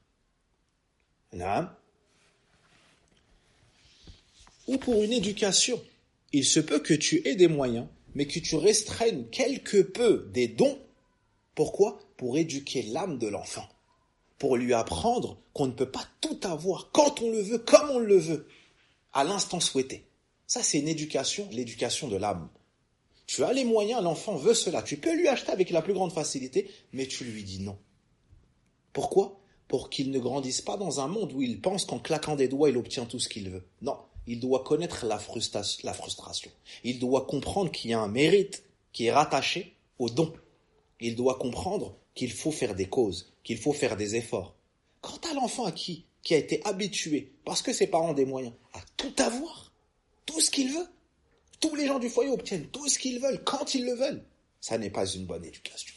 S1: Ou pour une éducation. Il se peut que tu aies des moyens, mais que tu restreignes quelque peu des dons. Pourquoi? Pour éduquer l'âme de l'enfant. Pour lui apprendre qu'on ne peut pas tout avoir quand on le veut, comme on le veut, à l'instant souhaité. Ça, c'est une éducation, l'éducation de l'âme. Tu as les moyens, l'enfant veut cela. Tu peux lui acheter avec la plus grande facilité, mais tu lui dis non. Pourquoi? Pour qu'il ne grandisse pas dans un monde où il pense qu'en claquant des doigts, il obtient tout ce qu'il veut. Non. Il doit connaître la frustration. Il doit comprendre qu'il y a un mérite qui est rattaché au don. Il doit comprendre qu'il faut faire des causes, qu'il faut faire des efforts. Quant à l'enfant qui a été habitué, parce que ses parents ont des moyens, à tout avoir, tout ce qu'il veut, tous les gens du foyer obtiennent tout ce qu'ils veulent, quand ils le veulent, ça n'est pas une bonne éducation.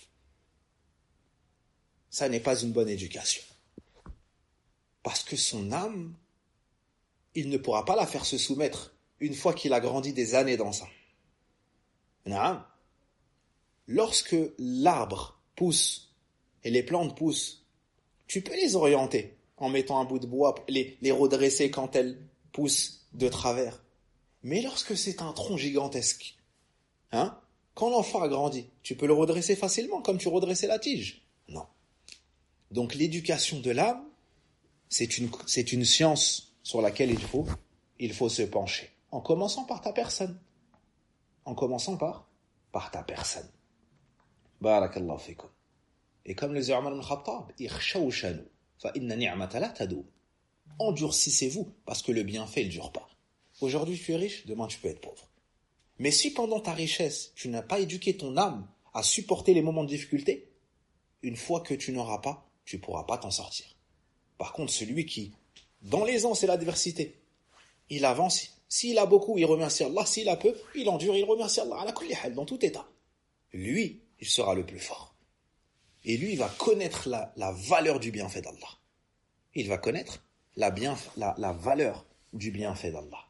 S1: Ça n'est pas une bonne éducation. Parce que son âme, il ne pourra pas la faire se soumettre une fois qu'il a grandi des années dans ça. Non. Lorsque l'arbre pousse et les plantes poussent, tu peux les orienter en mettant un bout de bois, les redresser quand elles poussent de travers. Mais lorsque c'est un tronc gigantesque, quand l'enfant a grandi, tu peux le redresser facilement comme tu redressais la tige. Non. Donc l'éducation de l'âme, c'est une science sur laquelle il faut se pencher. En commençant par ta personne. En commençant par ta personne. Barakallahu fikum. Et comme le disait Omar ibn Khattab, ikhshawshanu fa inna ni'mata la tadum. Endurcissez-vous parce que le bienfait ne dure pas. Aujourd'hui tu es riche, demain tu peux être pauvre. Mais si pendant ta richesse, tu n'as pas éduqué ton âme à supporter les moments de difficulté, une fois que tu n'auras pas, tu ne pourras pas t'en sortir. Par contre, celui qui, dans l'aisance et l'adversité, il avance. S'il a beaucoup, il remercie Allah. S'il a peu, il endure, il remercie Allah. Ala kulli hal, dans tout état. Lui, il sera le plus fort. Et lui, il va connaître la valeur du bienfait d'Allah. Il va connaître la valeur du bienfait d'Allah.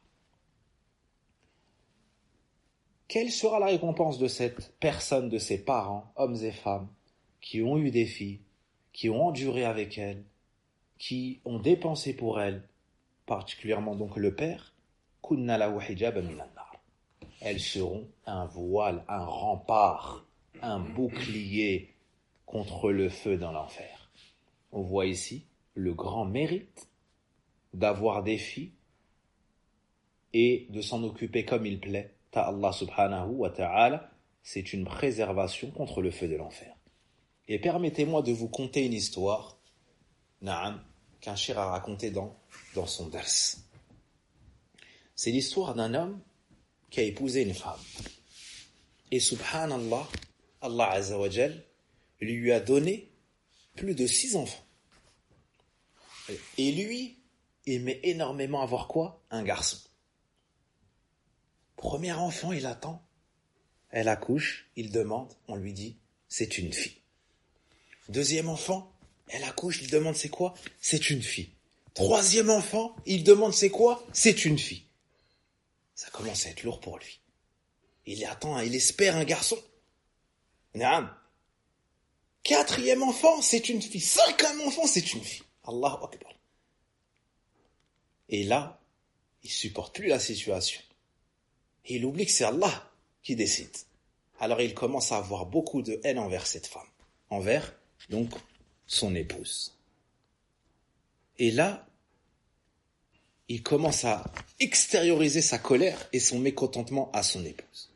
S1: Quelle sera la récompense de cette personne, de ses parents, hommes et femmes, qui ont eu des filles, qui ont enduré avec elles, qui ont dépensé pour elles, particulièrement donc le père, kunna lahu hijaban minan nar. Elles seront un voile, un rempart, un bouclier contre le feu dans l'enfer. On voit ici le grand mérite d'avoir des filles et de s'en occuper comme il plaît. Ta Allah subhanahu wa ta'ala, c'est une préservation contre le feu de l'enfer. Et permettez-moi de vous conter une histoire, na'am, qu'un cheikh a raconté dans son dars. C'est l'histoire d'un homme qui a épousé une femme. Et subhanallah, Allah azza wa jal lui a donné plus de 6 enfants. Et lui aimait énormément avoir quoi? Un garçon. Premier enfant, il attend. Elle accouche, il demande, on lui dit, c'est une fille. Deuxième enfant, elle accouche, il demande c'est quoi? C'est une fille. Troisième enfant, il demande c'est quoi? C'est une fille. Ça commence à être lourd pour lui. Il attend, il espère un garçon. Naam. Quatrième enfant, c'est une fille. Cinquième enfant, c'est une fille. Allahu Akbar. Et là, il supporte plus la situation. Et il oublie que c'est Allah qui décide. Alors il commence à avoir beaucoup de haine envers cette femme. Envers, donc, son épouse. Et là, il commence à extérioriser sa colère et son mécontentement à son épouse.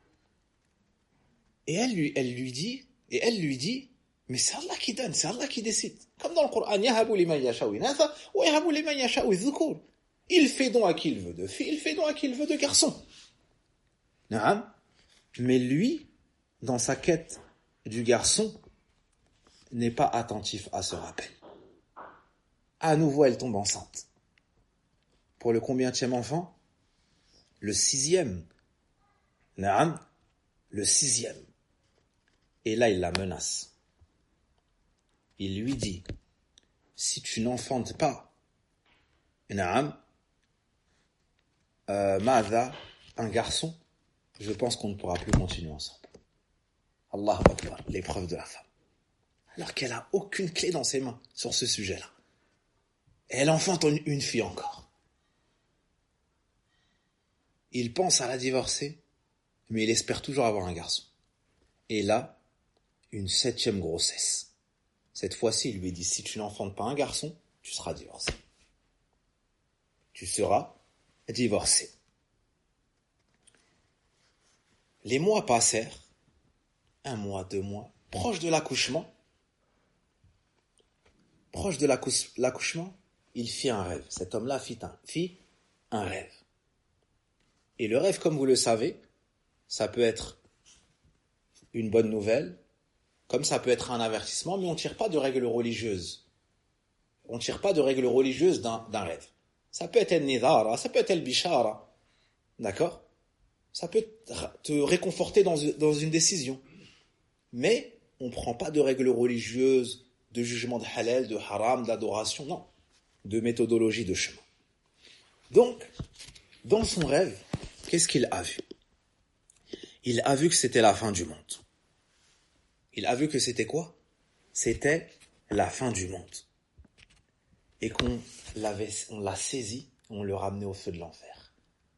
S1: Et elle lui dit, mais c'est Allah qui donne, c'est Allah qui décide. Comme dans le Coran, yahabu liman yasha'u inatha wa yahabu liman yasha'u dhukur. Il fait don à qui il veut de filles, il fait don à qui il veut de garçons. Naam. Mais lui, dans sa quête du garçon, n'est pas attentif à ce rappel. À nouveau, elle tombe enceinte. Pour le combienième enfant? Le 6e. Naam. Le 6e. Et là, il la menace. Il lui dit, si tu n'enfantes pas, Naam, Ma'adha, un garçon, je pense qu'on ne pourra plus continuer ensemble. Allahu Akbar, l'épreuve de la femme. Alors qu'elle a aucune clé dans ses mains sur ce sujet-là. Et elle enfante une fille encore. Il pense à la divorcer, mais il espère toujours avoir un garçon. Et là, une 7e grossesse. Cette fois-ci, il lui dit, si tu n'enfantes pas un garçon, tu seras divorcé. Tu seras divorcé. Les mois passèrent, 1 mois, 2 mois, proche de l'accouchement, il fit un rêve. Cet homme-là fit un rêve. Et le rêve, comme vous le savez, ça peut être une bonne nouvelle, comme ça peut être un avertissement, mais on ne tire pas de règles religieuses. On ne tire pas de règles religieuses d'un rêve. Ça peut être el nidara, ça peut être el bishara. D'accord? Ça peut te réconforter dans une décision. Mais on ne prend pas de règles religieuses, de jugement de halal, de haram, d'adoration, non. De méthodologie de chemin. Donc, dans son rêve, qu'est-ce qu'il a vu? Il a vu que c'était la fin du monde. Il a vu que c'était quoi? C'était la fin du monde. Et on l'a saisi, on le ramenait au feu de l'enfer.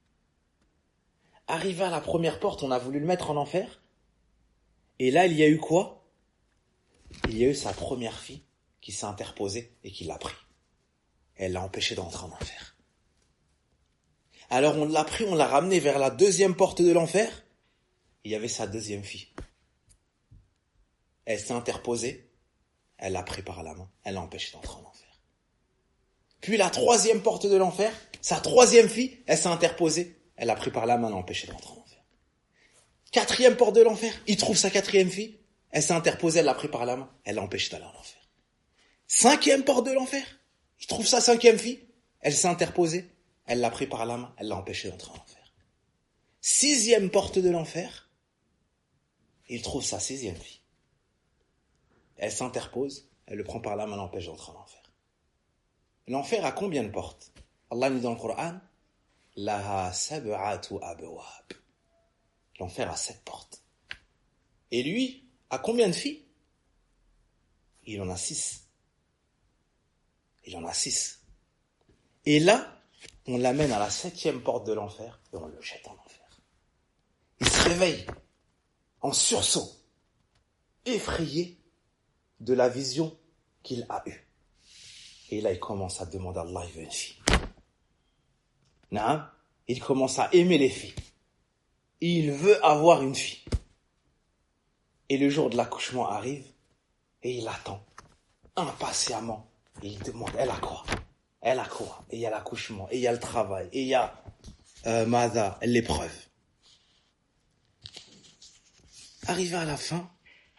S1: Arrivé à la première porte, on a voulu le mettre en enfer. Et là, il y a eu quoi? Il y a eu sa première fille qui s'est interposée et qui l'a pris. Elle l'a empêché d'entrer en enfer. Alors on l'a pris, on l'a ramené vers la 2e porte de l'enfer. Il y avait sa 2e fille. Elle s'est interposée, elle l'a pris par la main, elle l'a empêché d'entrer en enfer. Puis la 3e porte de l'enfer, sa 3e fille, elle s'est interposée, elle l'a pris par la main, elle l'a empêché d'entrer en enfer. 4e porte de l'enfer, il trouve sa 4e fille, elle s'est interposée, elle l'a pris par la main, elle l'a empêché d'aller en enfer. 5e porte de l'enfer, il trouve sa 5e fille, elle s'est interposée, elle l'a pris par la main, elle l'a empêché d'entrer en enfer. 6e porte de l'enfer, il trouve sa 6e fille. Elle s'interpose, elle le prend par la main, l'empêche d'entrer en enfer.
S2: L'enfer a combien de portes? Allah dit dans le Coran, Laha sab'atu abwab. L'enfer a 7 portes. Et lui, a combien de filles? Il en a 6. Il en a 6. Et là, on l'amène à la 7e porte de l'enfer et on le jette en enfer. Il se réveille en sursaut, effrayé de la vision qu'il a eue. Et là, il commence à demander à Allah, il veut une fille. Naam, il commence à aimer les filles. Il veut avoir une fille. Et le jour de l'accouchement arrive et il attend impatiemment. Et il demande, elle a quoi? Elle a quoi? Et il y a l'accouchement, et il y a le travail, et il y a l'épreuve. Arrivé à la fin,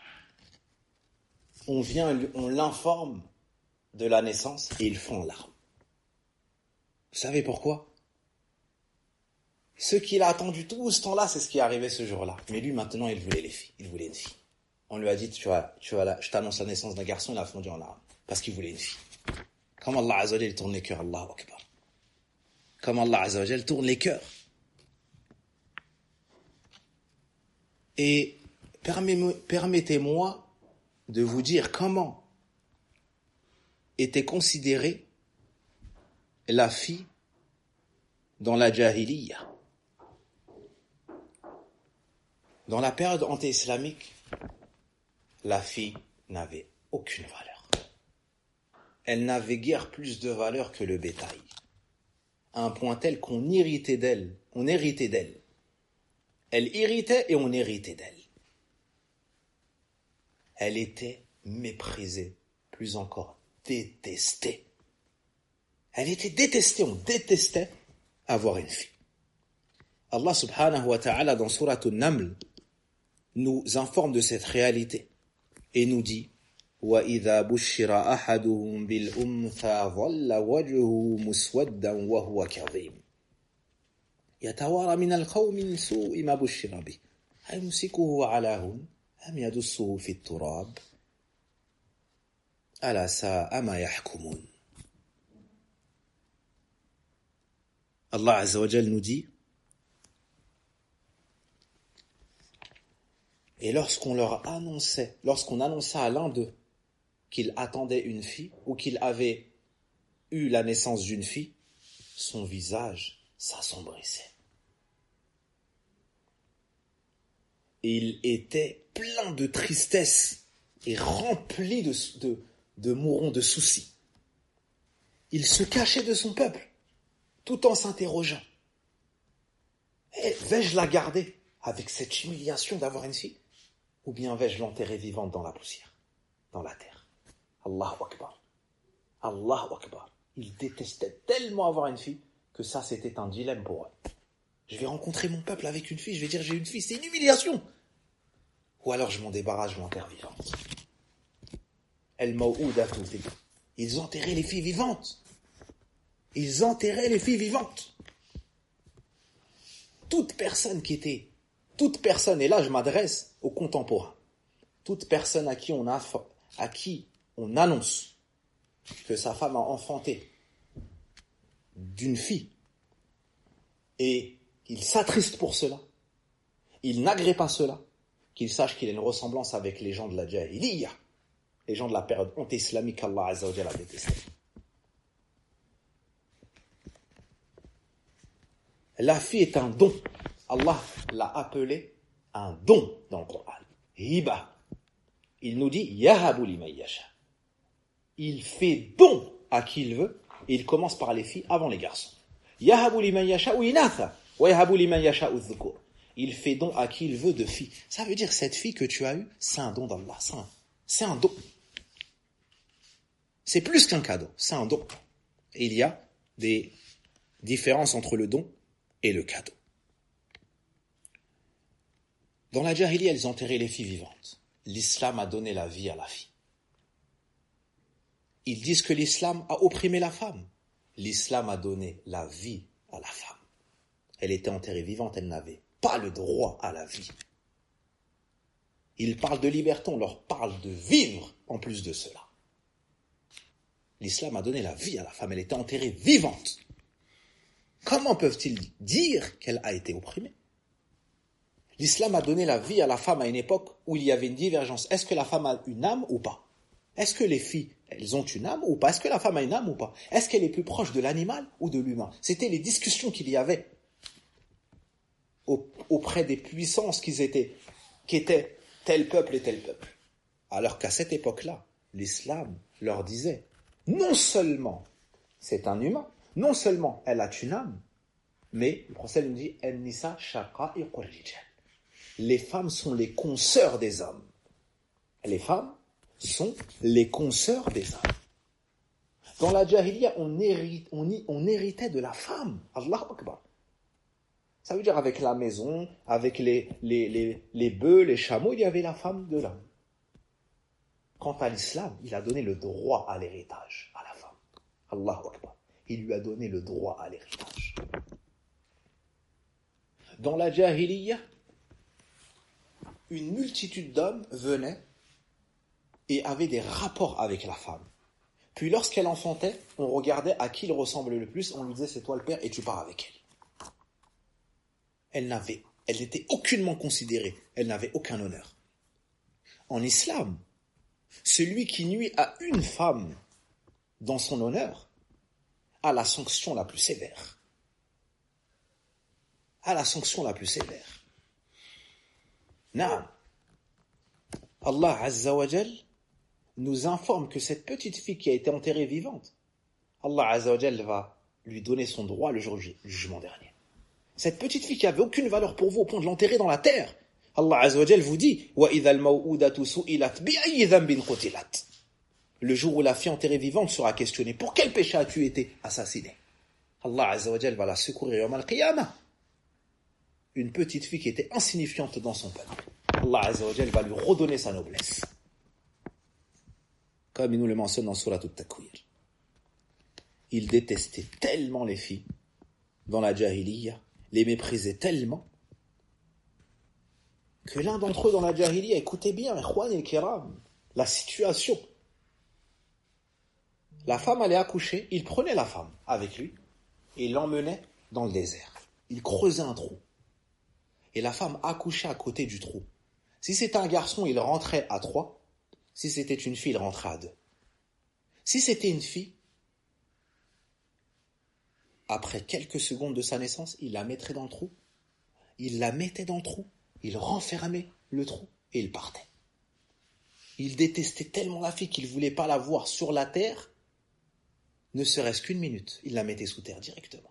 S2: on l'informe de la naissance et il fond en larmes. Vous savez pourquoi? Ce qu'il a attendu tout ce temps-là, c'est ce qui est arrivé ce jour-là. Mais lui, maintenant, il voulait les filles. Il voulait une fille. On lui a dit, je t'annonce la naissance d'un garçon, il a fondu en larmes. Parce qu'il voulait une fille. Comme Allah Azza wa Jal tourne les cœurs, Allahu Akbar. Comme Allah Azza wa Jal tourne les cœurs. Et permettez-moi de vous dire comment était considérée la fille dans la Jahiliya. Dans la période anté-islamique, la fille n'avait aucune valeur. Elle n'avait guère plus de valeur que le bétail. À un point tel qu'on héritait d'elle. Elle irritait et on héritait d'elle. Elle était méprisée, plus encore détestée. Elle était détestée, on détestait avoir une fille. Allah subhanahu wa ta'ala dans Surat An-Naml nous informe de cette réalité et nous dit وَإِذَا بُشِّرَ أَحَدُهُمْ بِالْأُنْثَى ظَلَّ وَجْهُهُ مُسْوَدًّا وَهُوَ كَظِيمٌ يَتَوَارَى مِنَ الْقَوْمِ مِنْ سُوءِ مَا بُشِّرَ بِهِ أَيُمْسِكُهُ عَلَى هُنٍ أَمْ يَدُسُّهُ فِي التُّرَابِ أَلَا سَاءَ مَا يَحْكُمُونَ. Allah Azza wa Jal nous dit et lorsqu'on annonça à l'un d'eux qu'il attendait une fille ou qu'il avait eu la naissance d'une fille, son visage s'assombrissait. Il était plein de tristesse et rempli de mourons, de soucis. Il se cachait de son peuple, tout en s'interrogeant. Vais-je la garder avec cette humiliation d'avoir une fille? Ou bien vais-je l'enterrer vivante dans la poussière, dans la terre? Allahu Akbar. Allahu Akbar. Il détestait tellement avoir une fille que ça, c'était un dilemme pour eux. Je vais rencontrer mon peuple avec une fille, je vais dire j'ai une fille, c'est une humiliation. Ou alors je m'en débarrasse, je l'enterre vivante. Ils enterraient les filles vivantes. Ils enterraient les filles vivantes. Toute personne, et là je m'adresse aux contemporains, toute personne à qui on annonce que sa femme a enfanté d'une fille et il s'attriste pour cela, il n'agrée pas cela, qu'il sache qu'il a une ressemblance avec les gens de la Jahiliya, les gens de la période anté-islamique qu'Allah Azza wa Jalla a détesté. La fille est un don. Allah l'a appelé un don dans le Coran. Hiba. Il nous dit Yahabu liman yasha. Il fait don à qui il veut et il commence par les filles avant les garçons. Yahabu liman yasha ou inatha wa yahabu liman yasha ou dhukur. Il fait don à qui il veut de filles. Ça veut dire cette fille que tu as eue, c'est un don d'Allah. C'est un don. C'est plus qu'un cadeau, c'est un don. Et il y a des différences entre le don et le cadeau. Dans la Jahiliya, ils enterraient les filles vivantes. L'islam a donné la vie à la fille. Ils disent que l'islam a opprimé la femme. L'islam a donné la vie à la femme. Elle était enterrée vivante, elle n'avait pas le droit à la vie. Ils parlent de liberté, on leur parle de vivre en plus de cela. L'islam a donné la vie à la femme, elle était enterrée vivante. Comment peuvent-ils dire qu'elle a été opprimée? L'islam a donné la vie à la femme à une époque où il y avait une divergence. Est-ce que la femme a une âme ou pas? Est-ce que les filles, elles ont une âme ou pas? Est-ce que la femme a une âme ou pas? Est-ce qu'elle est plus proche de l'animal ou de l'humain? C'était les discussions qu'il y avait auprès des puissances qui étaient tel peuple et tel peuple. Alors qu'à cette époque-là, l'islam leur disait, non seulement c'est un humain, non seulement elle a une âme, mais le prophète nous dit, An-nisa shaqa'iqur rijal. Les femmes sont les consoeurs des hommes. Les femmes sont les consoeurs des hommes. Dans la jahiliya, on héritait de la femme. Allahu Akbar. Ça veut dire avec la maison, avec les bœufs, les chameaux, il y avait la femme de l'homme. Quant à l'islam, il a donné le droit à l'héritage à la femme. Allahu Akbar. Il lui a donné le droit à l'héritage. Dans la jahiliya, une multitude d'hommes venaient et avaient des rapports avec la femme. Puis lorsqu'elle enfantait, on regardait à qui il ressemble le plus, on lui disait c'est toi le père et tu pars avec elle. Elle n'était aucunement considérée, elle n'avait aucun honneur. En islam, celui qui nuit à une femme dans son honneur a la sanction la plus sévère. A la sanction la plus sévère. Naam. Allah Azza wa Jal nous informe que cette petite fille qui a été enterrée vivante, Allah Azza wa Jal va lui donner son droit le jour du jugement dernier. Cette petite fille qui avait aucune valeur pour vous au point de l'enterrer dans la terre, Allah Azza wa Jal vous dit وَإِذَا الْمَوْءُودَةُ سُئِلَتْ بِأَيِّ ذَنْبٍ قُتِلَتْ. Le jour où la fille enterrée vivante sera questionnée, pour quel péché as-tu été assassiné? Allah Azza wa Jal va la secourir yawm al-qiyamah. Une petite fille qui était insignifiante dans son peuple. Allah Azza wa Jal va lui redonner sa noblesse. Comme il nous le mentionne dans Surat At-Takwir. Il détestait tellement les filles dans la jahiliya, les méprisait tellement que l'un d'entre eux dans la jahiliya, écoutez bien, ikhwan al-kiram, la situation. La femme allait accoucher, il prenait la femme avec lui et l'emmenait dans le désert. Il creusait un trou. Et la femme accouchait à côté du trou. Si c'était un garçon, il rentrait à 3. Si c'était une fille, il rentrait à 2. Si c'était une fille, après quelques secondes de sa naissance, il la mettrait dans le trou. Il la mettait dans le trou. Il renfermait le trou et il partait. Il détestait tellement la fille qu'il ne voulait pas la voir sur la terre, ne serait-ce qu'une minute. Il la mettait sous terre directement.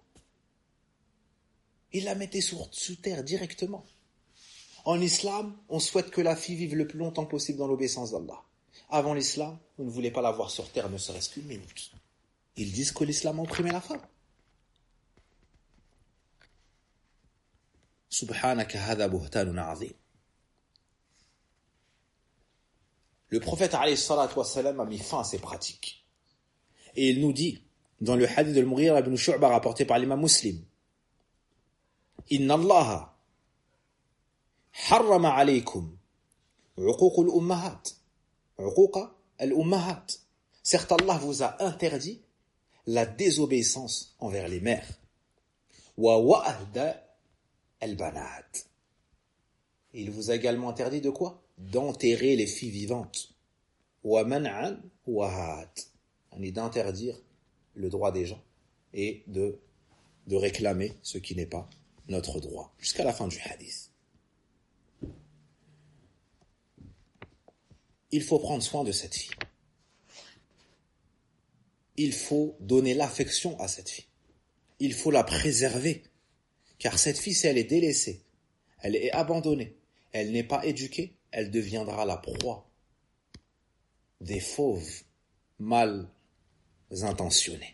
S2: Il la mettait sous terre directement. En islam, on souhaite que la fille vive le plus longtemps possible dans l'obéissance d'Allah. Avant l'islam, on ne voulait pas la voir sur terre, ne serait-ce qu'une minute. Ils disent que l'islam a opprimé la femme. Subhanaka hada buhtanun azim. Le prophète alayhi salatu wassalam a mis fin à ces pratiques. Et il nous dit, dans le hadith de Al-Mughira ibn Shu'ba rapporté par l'imam Muslim, Inna Allah harrama alaykum uquq al-ummahat. Uquq al-ummahat. Certes, Allah vous a interdit la désobéissance envers les mères. Wa wa'da al-banat. Il vous a également interdit de quoi? D'enterrer les filles vivantes. Wa man'an wahat. On est d'interdire le droit des gens et de réclamer ce qui n'est pas notre droit. Jusqu'à la fin du hadith. Il faut prendre soin de cette fille. Il faut donner l'affection à cette fille. Il faut la préserver. Car cette fille, si elle est délaissée, elle est abandonnée, elle n'est pas éduquée, elle deviendra la proie des fauves mal intentionnés.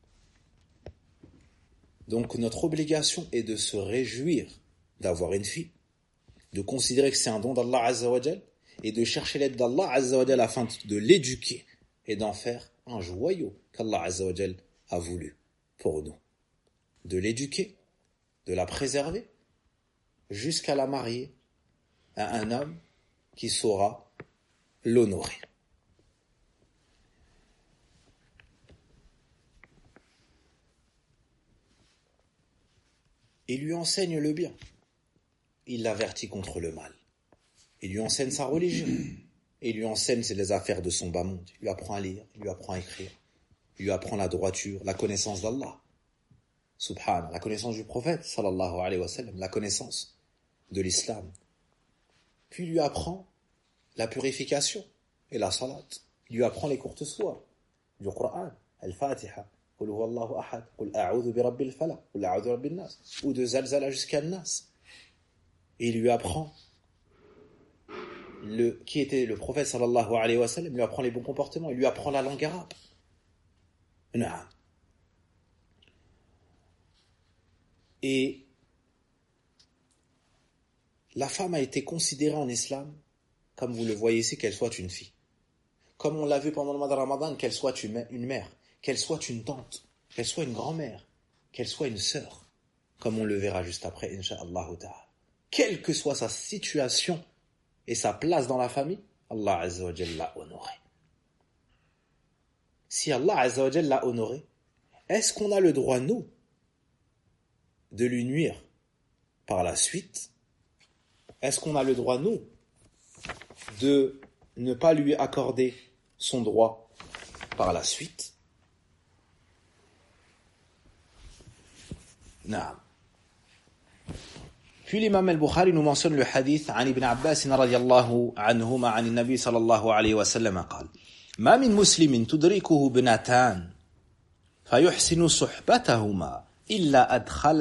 S2: Donc notre obligation est de se réjouir d'avoir une fille, de considérer que c'est un don d'Allah Azza wa Jal et de chercher l'aide d'Allah Azza wa Jal afin de l'éduquer et d'en faire un joyau qu'Allah Azza wa Jal a voulu pour nous. De l'éduquer, de la préserver, jusqu'à la marier à un homme qui saura l'honorer. et lui enseigne le bien. Il l'avertit contre le mal. Il lui enseigne sa religion. Et il lui enseigne les affaires de son bas monde. Il lui apprend à lire, il lui apprend à écrire. Il lui apprend la droiture, la connaissance d'Allah. Subhan, la connaissance du prophète, sallallahu alayhi wa sallam, la connaissance de l'islam. Puis il lui apprend la purification et la salat. Il lui apprend les courtes soirs du Coran, al-Fatiha, Qul huwa Allahu ahad, Qul a'udhu bi rabbil falaq, Qul a'udhu bi rabbin nas, ou de Zalzala jusqu'à Nas. Et il lui apprend qui était le prophète sallallahu alayhi wa sallam, il lui apprend les bons comportements, il lui apprend la langue arabe. Non. Et la femme a été considérée en islam, comme vous le voyez ici, qu'elle soit une fille. Comme on l'a vu pendant le mois de Ramadan, qu'elle soit une mère, qu'elle soit une tante, qu'elle soit une grand-mère, qu'elle soit une sœur, comme on le verra juste après, incha'Allah ta'ala. Quelle que soit sa situation et sa place dans la famille, Allah Azza wa Jalla l'a honoré. Si Allah Azza wa Jalla l'a honoré, est-ce qu'on a le droit, nous, de lui nuire par la suite? Est-ce qu'on a le droit, nous, de ne pas lui accorder son droit par la suite? Non. Puis l'imam al-Bukhari nous mentionne le hadith عن ابن عباس رضي الله عنهما عن النبي صلى الله عليه وسلم قال ما من مسلم تدركه ابنتان فيحسن صحبتهما إلا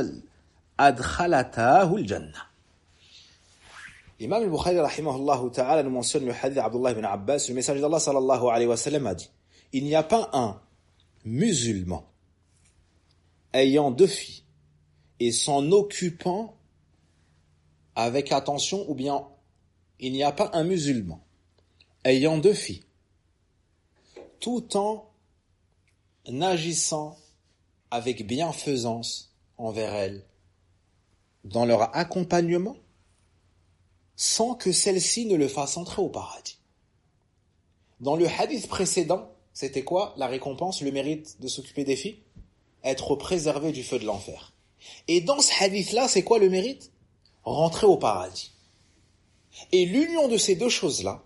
S2: أدخلتاه الجنة. L'imam al-Bukhari rahimahullah ta'ala nous mentionne le hadith d'Abdullah ibn Abbas, le messager d'Allah sallallahu alayhi wa sallam a dit: il n'y a pas un musulman ayant deux filles et s'en occupant avec attention, ou bien il n'y a pas un musulman ayant deux filles tout en agissant avec bienfaisance envers elles dans leur accompagnement sans que celle-ci ne le fasse entrer au paradis. Dans le hadith précédent, c'était quoi la récompense, le mérite de s'occuper des filles? Être préservé du feu de l'enfer. Et dans ce hadith-là, c'est quoi le mérite? Rentrer au paradis. Et l'union de ces deux choses-là,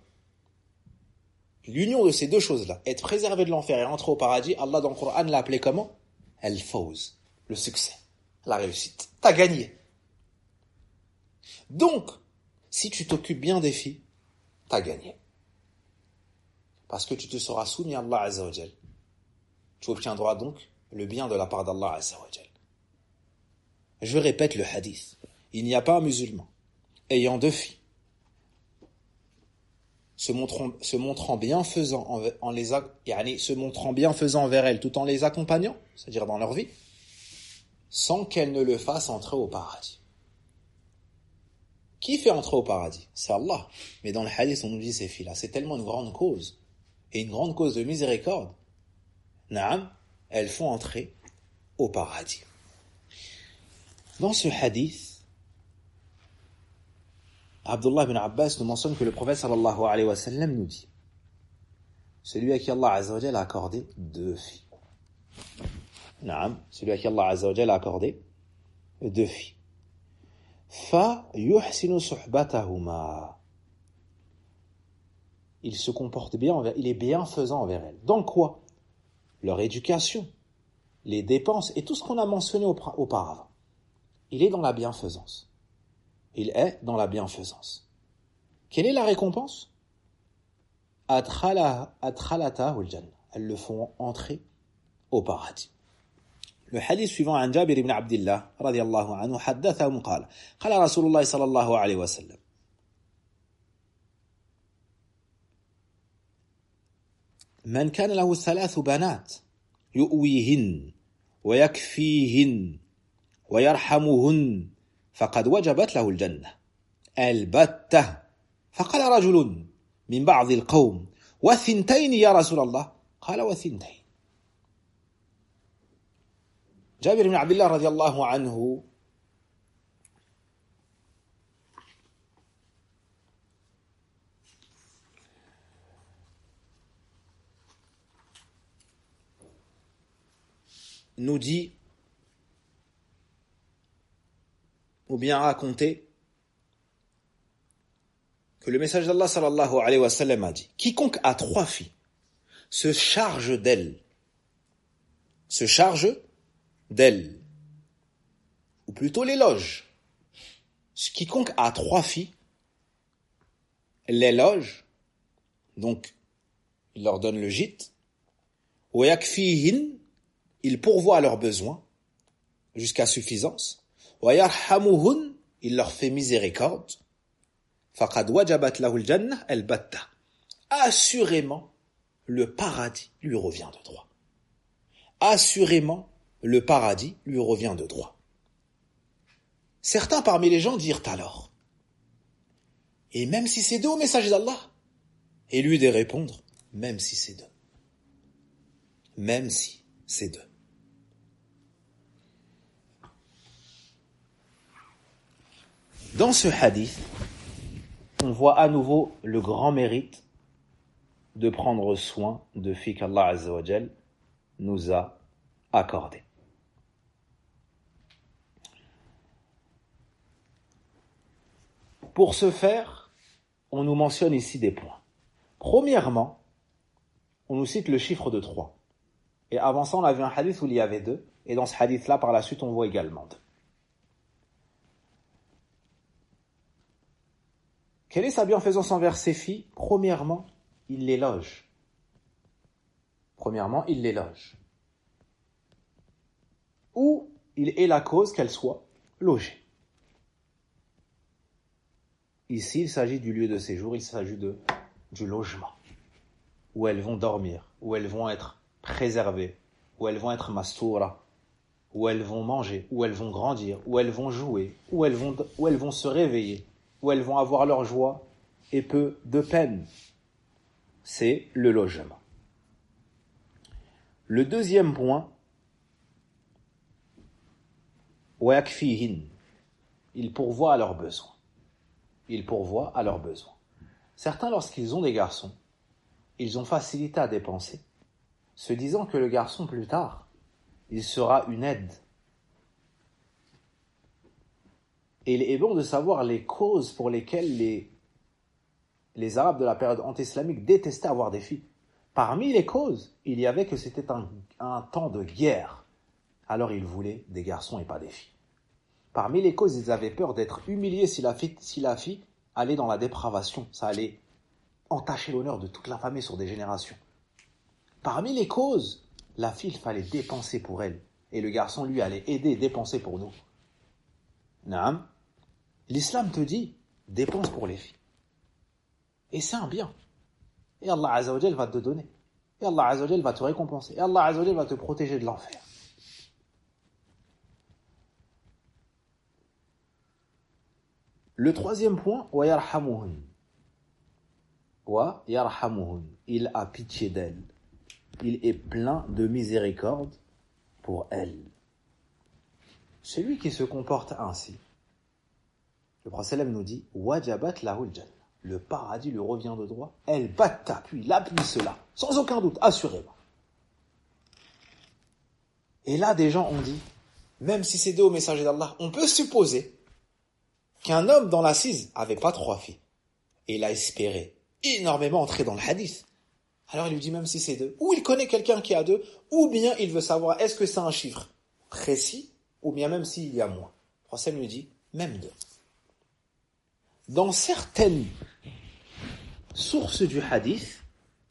S2: être préservé de l'enfer et rentrer au paradis, Allah dans le Coran l'a appelé comment? Al-Fawz, le succès, la réussite. T'as gagné. Donc, si tu t'occupes bien des filles, t'as gagné. Parce que tu te seras soumis à Allah Azza wa Jal. Tu obtiendras donc le bien de la part d'Allah Azza wa Jal. Je répète le hadith. Il n'y a pas un musulman ayant deux filles se montrant bienfaisant envers elles tout en les accompagnant, c'est-à-dire dans leur vie, sans qu'elles ne le fassent entrer au paradis. Qui fait entrer au paradis? C'est Allah. Mais dans le hadith, on nous dit ces filles-là, c'est tellement une grande cause, et une grande cause de miséricorde. Naam, elles font entrer au paradis. Dans ce hadith, Abdullah ibn Abbas nous mentionne que le prophète sallallahu alayhi wa sallam nous dit: celui à qui Allah Azza wa Jalla a accordé deux filles. Naam, celui à qui Allah Azza wa Jalla a accordé deux filles. Fa yuhsinu suhbatahuma. Il se comporte bien il est bienfaisant envers elles. Dans quoi? Leur éducation, les dépenses et tout ce qu'on a mentionné auparavant. Il est dans la bienfaisance. Il est dans la bienfaisance. Quelle est la récompense? Adkhalatahu al-jannah. Elles le font entrer au paradis. Le hadith suivant عن جابر بن عبد الله رضي الله عنه حدثهم قال رسول الله صلى الله عليه وسلم من كان له ثلاث بنات يؤويهن ويكفيهن ويرحمهن فقد وجبت له الجنة البتة. فقال رجل من بعض القوم وثنتين يا رسول الله؟ قال وثنتين. Jabir ibn Abdullah radiallahu anhu nous dit ou bien raconté que le message d'Allah sallallahu alayhi wa sallam a dit « Quiconque a 3 filles se charge d'elles, ou plutôt les loge. Quiconque a 3 filles les loge, donc il leur donne le gîte, wa yakfihin, il pourvoit à leurs besoins jusqu'à suffisance, wa yarhamuhun, il leur fait miséricorde, faqad wajabat lahul jannah al-batta. Assurément, le paradis lui revient de droit. Assurément, le paradis lui revient de droit. Certains parmi les gens dirent alors, et même si c'est 2 au message d'Allah? Et lui de répondre, même si c'est 2. Même si c'est 2. Dans ce hadith, on voit à nouveau le grand mérite de prendre soin de filles qu'Allah Azza wa Jal nous a accordées. Pour ce faire, on nous mentionne ici des points. Premièrement, on nous cite le chiffre de 3. Et avant ça, on a vu un hadith où il y avait 2. Et dans ce hadith-là, par la suite, on voit également 2. Quelle est sa bienfaisance envers ses filles? Premièrement, il les loge. Ou il est la cause qu'elles soient logées. Ici, il s'agit du lieu de séjour, il s'agit du logement, où elles vont dormir, où elles vont être préservées, où elles vont être mastoura, où elles vont manger, où elles vont grandir, où elles vont jouer, où elles vont se réveiller, où elles vont avoir leur joie et peu de peine. C'est le logement. Le deuxième point, wa yakfihin, il pourvoit à leurs besoins. Certains, lorsqu'ils ont des garçons, ils ont facilité à dépenser, se disant que le garçon, plus tard, il sera une aide. Et il est bon de savoir les causes pour lesquelles les Arabes de la période anti-islamique détestaient avoir des filles. Parmi les causes, il y avait que c'était un temps de guerre. Alors ils voulaient des garçons et pas des filles. Parmi les causes, ils avaient peur d'être humiliés si la fille allait dans la dépravation. Ça allait entacher l'honneur de toute la famille sur des générations. Parmi les causes, la fille, il fallait dépenser pour elle. Et le garçon, lui, allait aider et dépenser pour nous. Naam. L'islam te dit, dépense pour les filles. Et c'est un bien. Et Allah Azza wa Jal va te donner. Et Allah Azza wa Jal va te récompenser. Et Allah Azza wa Jal va te protéger de l'enfer. Le troisième point, wa yarhamuhun. Il a pitié d'elle. Il est plein de miséricorde pour elle. Celui qui se comporte ainsi, le prophète sallam nous dit, wajabat lahul jannah. Le paradis lui revient de droit. Elle batta, puis il appuie cela, sans aucun doute, assurément. Et là, des gens ont dit, même si c'est 2 au messager d'Allah, on peut supposer qu'un homme dans l'assise avait pas 3 filles. Et il a espéré énormément entrer dans le hadith. Alors il lui dit même si c'est 2. Ou il connaît quelqu'un qui a 2, ou bien il veut savoir est-ce que c'est un chiffre précis, ou bien même s'il y a moins. Le prophète lui dit même 2. Dans certaines sources du hadith,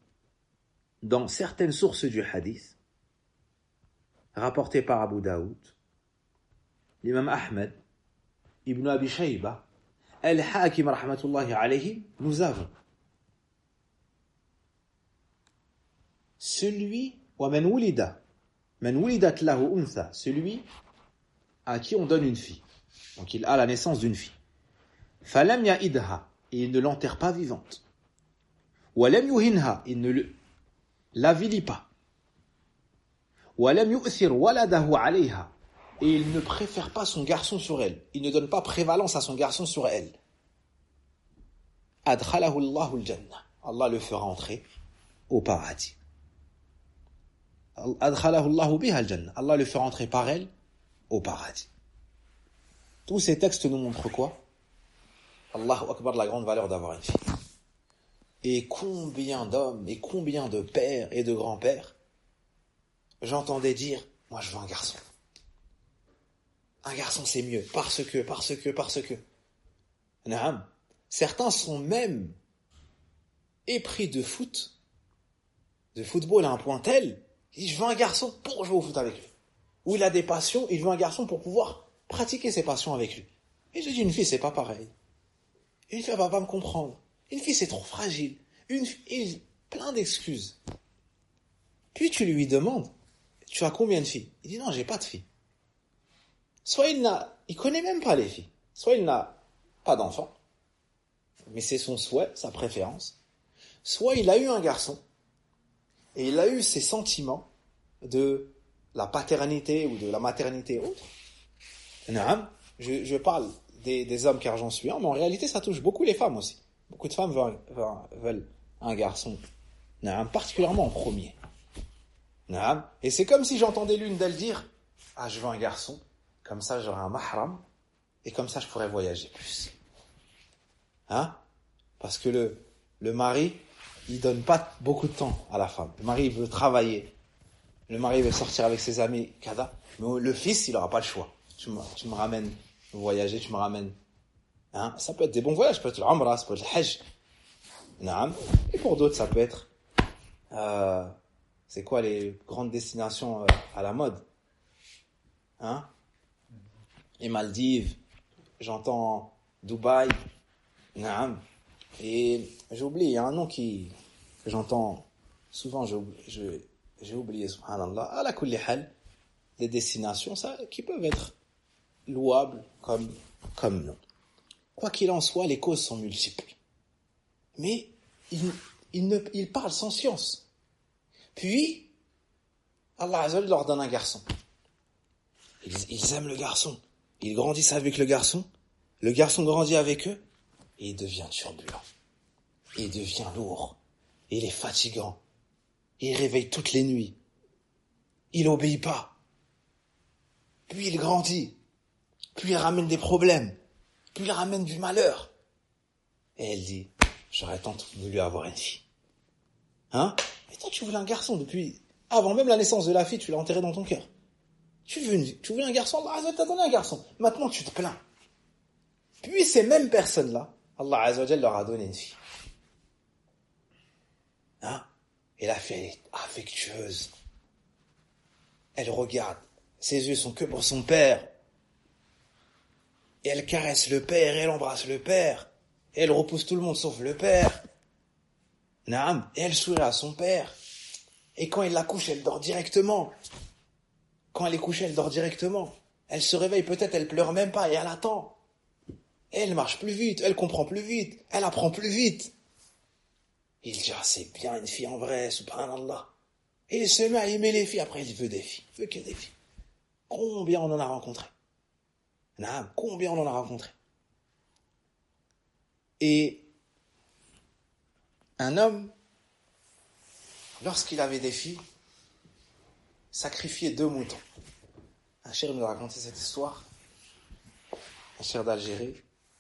S2: rapportées par Abu Daoud, l'imam Ahmed, Ibn Abi Shayba, Al-Hakim rahmatullahi alayhi, nous avons celui celui à qui on donne une fille. Donc il a la naissance d'une fille. Falam ya'idha, et il ne l'enterre pas vivante. Walam yuhinha, il ne l'avilit pas. Walam yu'thir waladahu alayha, et il ne préfère pas son garçon sur elle. Il ne donne pas prévalence à son garçon sur elle. Adkhalahu Allahu al-jannah. Allah le fera entrer au paradis. Adkhalahu Allahu biha al-jannah. Allah le fera entrer par elle au paradis. Tous ces textes nous montrent quoi? Allahu Akbar, la grande valeur d'avoir une fille. Et combien d'hommes, et combien de pères et de grands-pères j'entendais dire, moi je veux un garçon. Un garçon c'est mieux, parce que. Naam. Certains sont même épris de football à un point tel, il dit je veux un garçon pour jouer au foot avec lui. Ou il a des passions, il veut un garçon pour pouvoir pratiquer ses passions avec lui. Et je dis une fille c'est pas pareil. Une fille elle va pas me comprendre. Une fille c'est trop fragile. Plein d'excuses. Puis tu lui demandes, tu as combien de filles? Il dit non, j'ai pas de filles. Soit il connaît même pas les filles. Soit il n'a pas d'enfant, mais c'est son souhait, sa préférence. Soit il a eu un garçon, et il a eu ses sentiments de la paternité ou de la maternité ou autre. Je parle des hommes car j'en suis un, mais en réalité ça touche beaucoup les femmes aussi. Beaucoup de femmes veulent un garçon, particulièrement en premier. Et c'est comme si j'entendais l'une d'elles dire « Ah, je veux un garçon, comme ça j'aurai un mahram, et comme ça je pourrais voyager plus. » Parce que le mari, il donne pas beaucoup de temps à la femme. Le mari, il veut travailler. Le mari veut sortir avec ses amis, kada. Mais le fils, il aura pas le choix. Tu me ramènes voyager, tu me ramènes. Ça peut être des bons voyages, ça peut être l'umrah, ça peut être le hajj. Et pour d'autres, ça peut être... c'est quoi les grandes destinations à la mode? Les Maldives, j'entends Dubaï. Et j'ai oublié, il y a un nom que j'entends souvent, j'ai oublié, subhanallah, à la kulli hal, des destinations qui peuvent être louables comme non. Quoi qu'il en soit, les causes sont multiples. Mais ils parlent sans science. Puis, Allah Azza wa Jalla leur donne un garçon. Ils aiment le garçon. Ils grandissent avec le garçon grandit avec eux, et il devient turbulent. Il devient lourd. Il est fatigant. Il réveille toutes les nuits. Il obéit pas. Puis il grandit. Puis il ramène des problèmes. Puis il ramène du malheur. Et elle dit, j'aurais tant voulu avoir une fille. Mais toi, tu voulais un garçon depuis... Avant même la naissance de la fille, tu l'as enterré dans ton cœur. Tu voulais un garçon, Allah Azza wa Jalla t'a donné un garçon. Maintenant, tu te plains. Puis ces mêmes personnes-là, Allah Azza wa Jalla leur a donné une fille. Et la fille, elle est affectueuse. Elle regarde. Ses yeux sont que pour son père. Et elle caresse le père, et elle embrasse le père. Et elle repousse tout le monde sauf le père. Et elle sourit à son père. Et quand il la couche, elle dort directement. Quand elle est couchée, elle dort directement. Elle se réveille, peut-être elle pleure même pas, et elle attend. Et elle marche plus vite, elle comprend plus vite, elle apprend plus vite. Il dit, c'est bien une fille en vrai, subhanallah. Et il se met à aimer les filles, après il veut des filles, il veut que des filles. Combien on en a rencontré? Combien on en a rencontré? Et un homme, lorsqu'il avait des filles, sacrifiait 2 moutons. Un cher nous a raconté cette histoire. Un cher d'Algérie.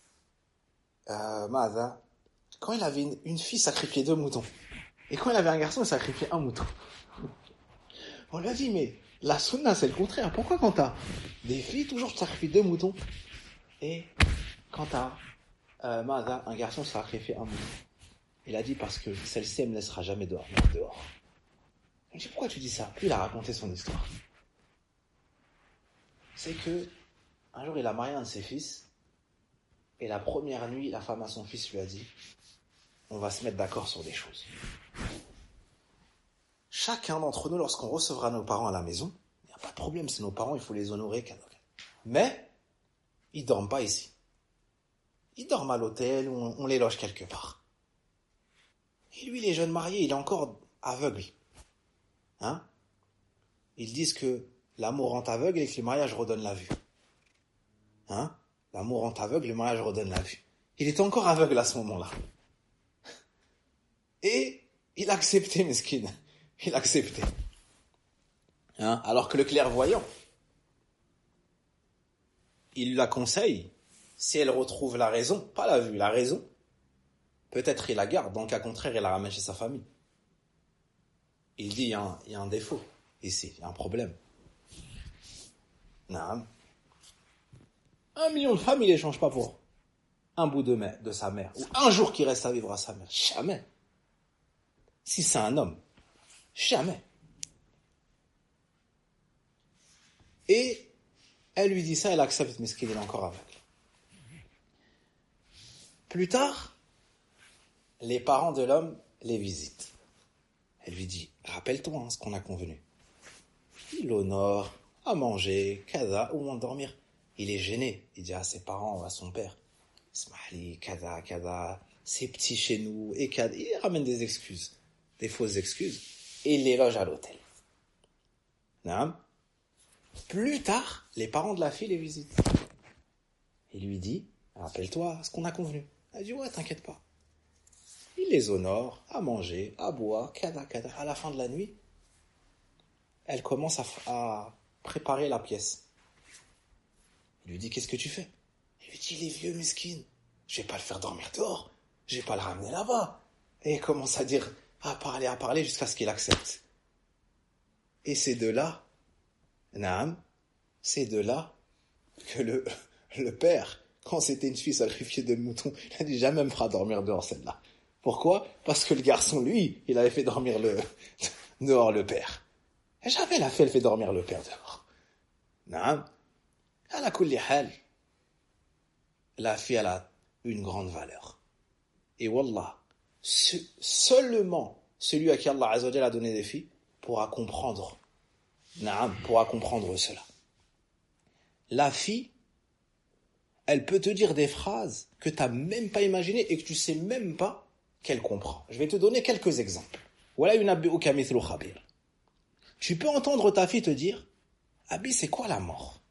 S2: Maada. Quand il avait une fille, sacrifiait 2 moutons. Et quand il avait un garçon, il sacrifiait 1 mouton. On lui a dit, mais la sunna, c'est le contraire. Pourquoi quand t'as des filles, toujours tu sacrifies 2 moutons? Et quand t'as un garçon, sacrifie 1 mouton. Il a dit, parce que celle-ci, elle me laissera jamais dehors. Je lui ai dit, pourquoi tu dis ça? Puis il a raconté son histoire. C'est que, un jour, il a marié un de ses fils, et la première nuit, la femme à son fils lui a dit, on va se mettre d'accord sur des choses. Chacun d'entre nous, lorsqu'on recevra nos parents à la maison, il n'y a pas de problème, c'est nos parents, il faut les honorer. Mais, ils dorment pas ici. Ils dorment à l'hôtel, ou on les loge quelque part. Et lui, les jeunes mariés, il est encore aveugle. Ils disent que l'amour rend aveugle et que le mariage redonne la vue. L'amour rend aveugle, le mariage redonne la vue. Il est encore aveugle à ce moment-là. Et il a accepté, mesquine. Il a accepté. Alors que le clairvoyant, il la conseille, si elle retrouve la raison, pas la vue, la raison, peut-être il la garde, dans le cas contraire, il la ramène chez sa famille. Il dit, il y a un défaut ici, il y a un problème. Non. 1 million de femmes, il ne les change pas pour un bout de sa mère, ou un jour qu'il reste à vivre à sa mère. Jamais. Si c'est un homme, jamais. Et elle lui dit ça, elle accepte, mais ce qu'il est encore avec. Plus tard, les parents de l'homme les visitent. Elle lui dit, rappelle-toi ce qu'on a convenu. Il l'honore, à manger, kada, ou dormir. Il est gêné. Il dit à ses parents, à son père, Smahli, kada, c'est petit chez nous, et kada. Il ramène des excuses, des fausses excuses, et il les loge à l'hôtel. Non. Plus tard, les parents de la fille les visitent. Il lui dit, rappelle-toi ce qu'on a convenu. Elle dit, ouais, t'inquiète pas. Il les honore, à manger, à boire, kada. À la fin de la nuit, elle commence à préparer la pièce. Il lui dit, qu'est-ce que tu fais? Il lui dit, il est vieux, mesquine. Je vais pas le faire dormir dehors. Je vais pas le ramener là-bas. Et il commence à dire, à parler jusqu'à ce qu'il accepte. Et c'est de là, Naam, c'est de là que le père, quand c'était une fille sacrifiée de mouton, il a dit, jamais me fera dormir dehors celle-là. Pourquoi? Parce que le garçon, lui, il avait fait dormir dehors le père. Et jamais la fille, elle fait dormir le père dehors. Naam. Ala kulli hal. La fille, elle a une grande valeur. Et wallah, seulement celui à qui Allah Azza wa Jalla a donné des filles pourra comprendre. Naam, pourra comprendre cela. La fille, elle peut te dire des phrases que tu n'as même pas imaginées et que tu ne sais même pas qu'elle comprend. Je vais te donner quelques exemples. Voilà une yunabbi'uka mithlu khabir. Tu peux entendre ta fille te dire, Abi, c'est quoi la mort?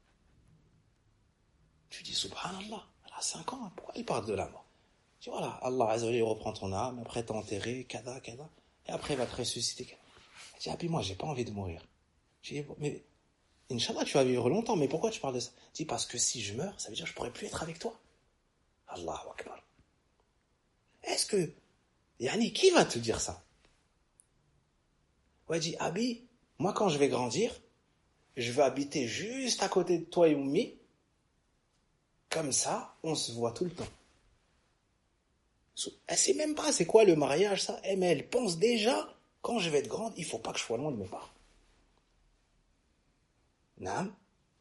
S2: Tu dis, subhanallah, elle a 5 ans, pourquoi elle parle de la mort? Tu dis, voilà, Allah Azza wa Jalla reprend ton âme, après t'es enterré, kada, et après il va te ressusciter. Elle dit, Abi, moi, j'ai pas envie de mourir. Je dis, mais, Inch'Allah, tu vas vivre longtemps, mais pourquoi tu parles de ça? Je dis, parce que si je meurs, ça veut dire que je pourrais plus être avec toi. Allahu Akbar. Est-ce que, Yani, qui va te dire ça? Ouais, dit, Abi, moi, quand je vais grandir, je vais habiter juste à côté de toi et Oummi. Comme ça, on se voit tout le temps. Elle sait même pas c'est quoi le mariage, ça. Mais elle pense déjà, quand je vais être grande, il faut pas que je sois loin de mes parents. Naam.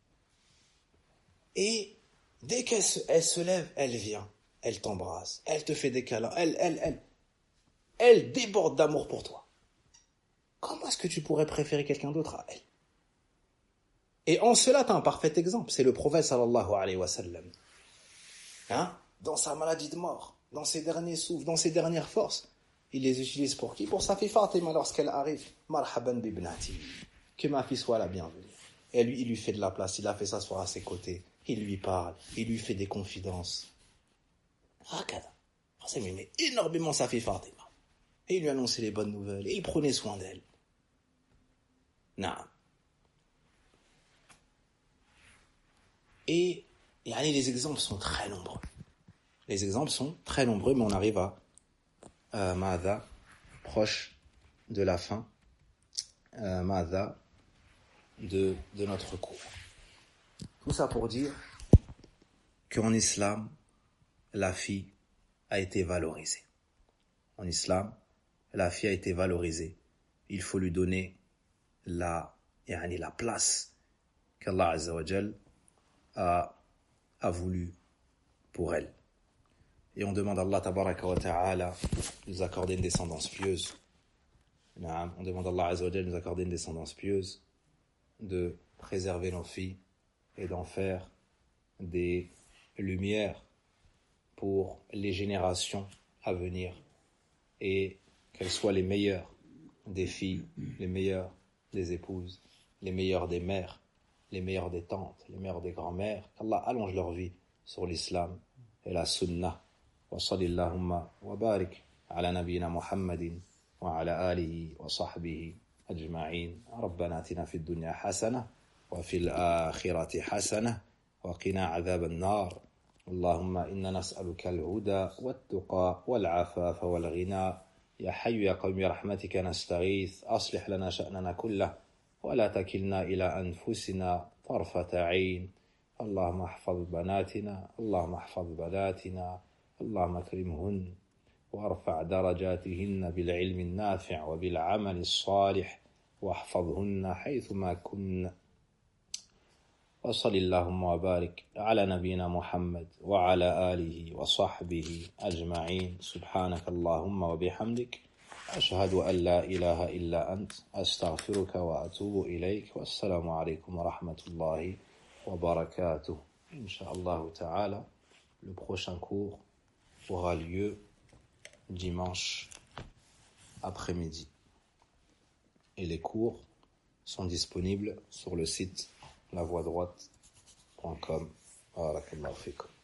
S2: Et dès qu'elle se lève, elle vient, elle t'embrasse, elle te fait des câlins, elle déborde d'amour pour toi. Comment est-ce que tu pourrais préférer quelqu'un d'autre à elle? Et en cela, tu as un parfait exemple. C'est le prophète sallallahu alayhi wa sallam. Dans sa maladie de mort, dans ses derniers souffles, dans ses dernières forces, il les utilise pour qui? Pour sa fille Fatima lorsqu'elle arrive. Marhaban bibnati. Que ma fille soit la bienvenue. Et lui, il lui fait de la place, il la fait s'asseoir à ses côtés. Il lui parle, il lui fait des confidences. Il aimait énormément sa fille Fatima. Et il lui annonçait les bonnes nouvelles, et il prenait soin d'elle. Non. Et les exemples sont très nombreux. Les exemples sont très nombreux, mais on arrive à Ma'adha, proche de la fin, Ma'adha, de notre cours. Tout ça pour dire qu'en islam, la fille a été valorisée. En islam, la fille a été valorisée. Il faut lui donner la place qu'Allah Azza wa Jal a voulu pour elle. Et on demande à Allah Tabaraka wa Ta'ala de nous accorder une descendance pieuse. On demande à Allah Azza wa Jal de nous accorder une descendance pieuse, de préserver nos filles et d'en faire des lumières pour les générations à venir et qu'elles soient les meilleures des filles, les meilleures des épouses, les meilleures des mères, les meilleures des tantes, les meilleures des grands-mères. Qu'Allah allonge leur vie sur l'islam et la sunnah. Wa sallallahu wa barik ala nabiyyina Muhammadin wa ala alihi wa sahbihi ajma'in. Rabbana atina fid dunya hasanah wa fil akhirati hasanah
S1: وقنا عذاب النار. اللهم إنا نسألك الهدى والتقى والعفاف والغنى. يا حي يا قيوم برحمتك نستغيث، أصلح لنا شأننا كله ولا تكلنا إلى أنفسنا طرفة عين. اللهم احفظ بناتنا، اللهم احفظ بناتنا، اللهم اكرمهن وارفع درجاتهن بالعلم النافع وبالعمل الصالح، واحفظهن حيثما كن. وصل اللهم وبارك على نبينا محمد وعلى آله وصحبه أجمعين. سبحانك اللهم وبحمدك، أشهد أن لا إله إلا أنت، أستغفرك وأتوب إليك. والسلام عليكم ورحمة الله وbarakatuh. Inch'Allah ta'ala, le prochain cours aura lieu dimanche après-midi. Et les cours sont disponibles sur le site lavoiedroite.com. Barakallahu fikum.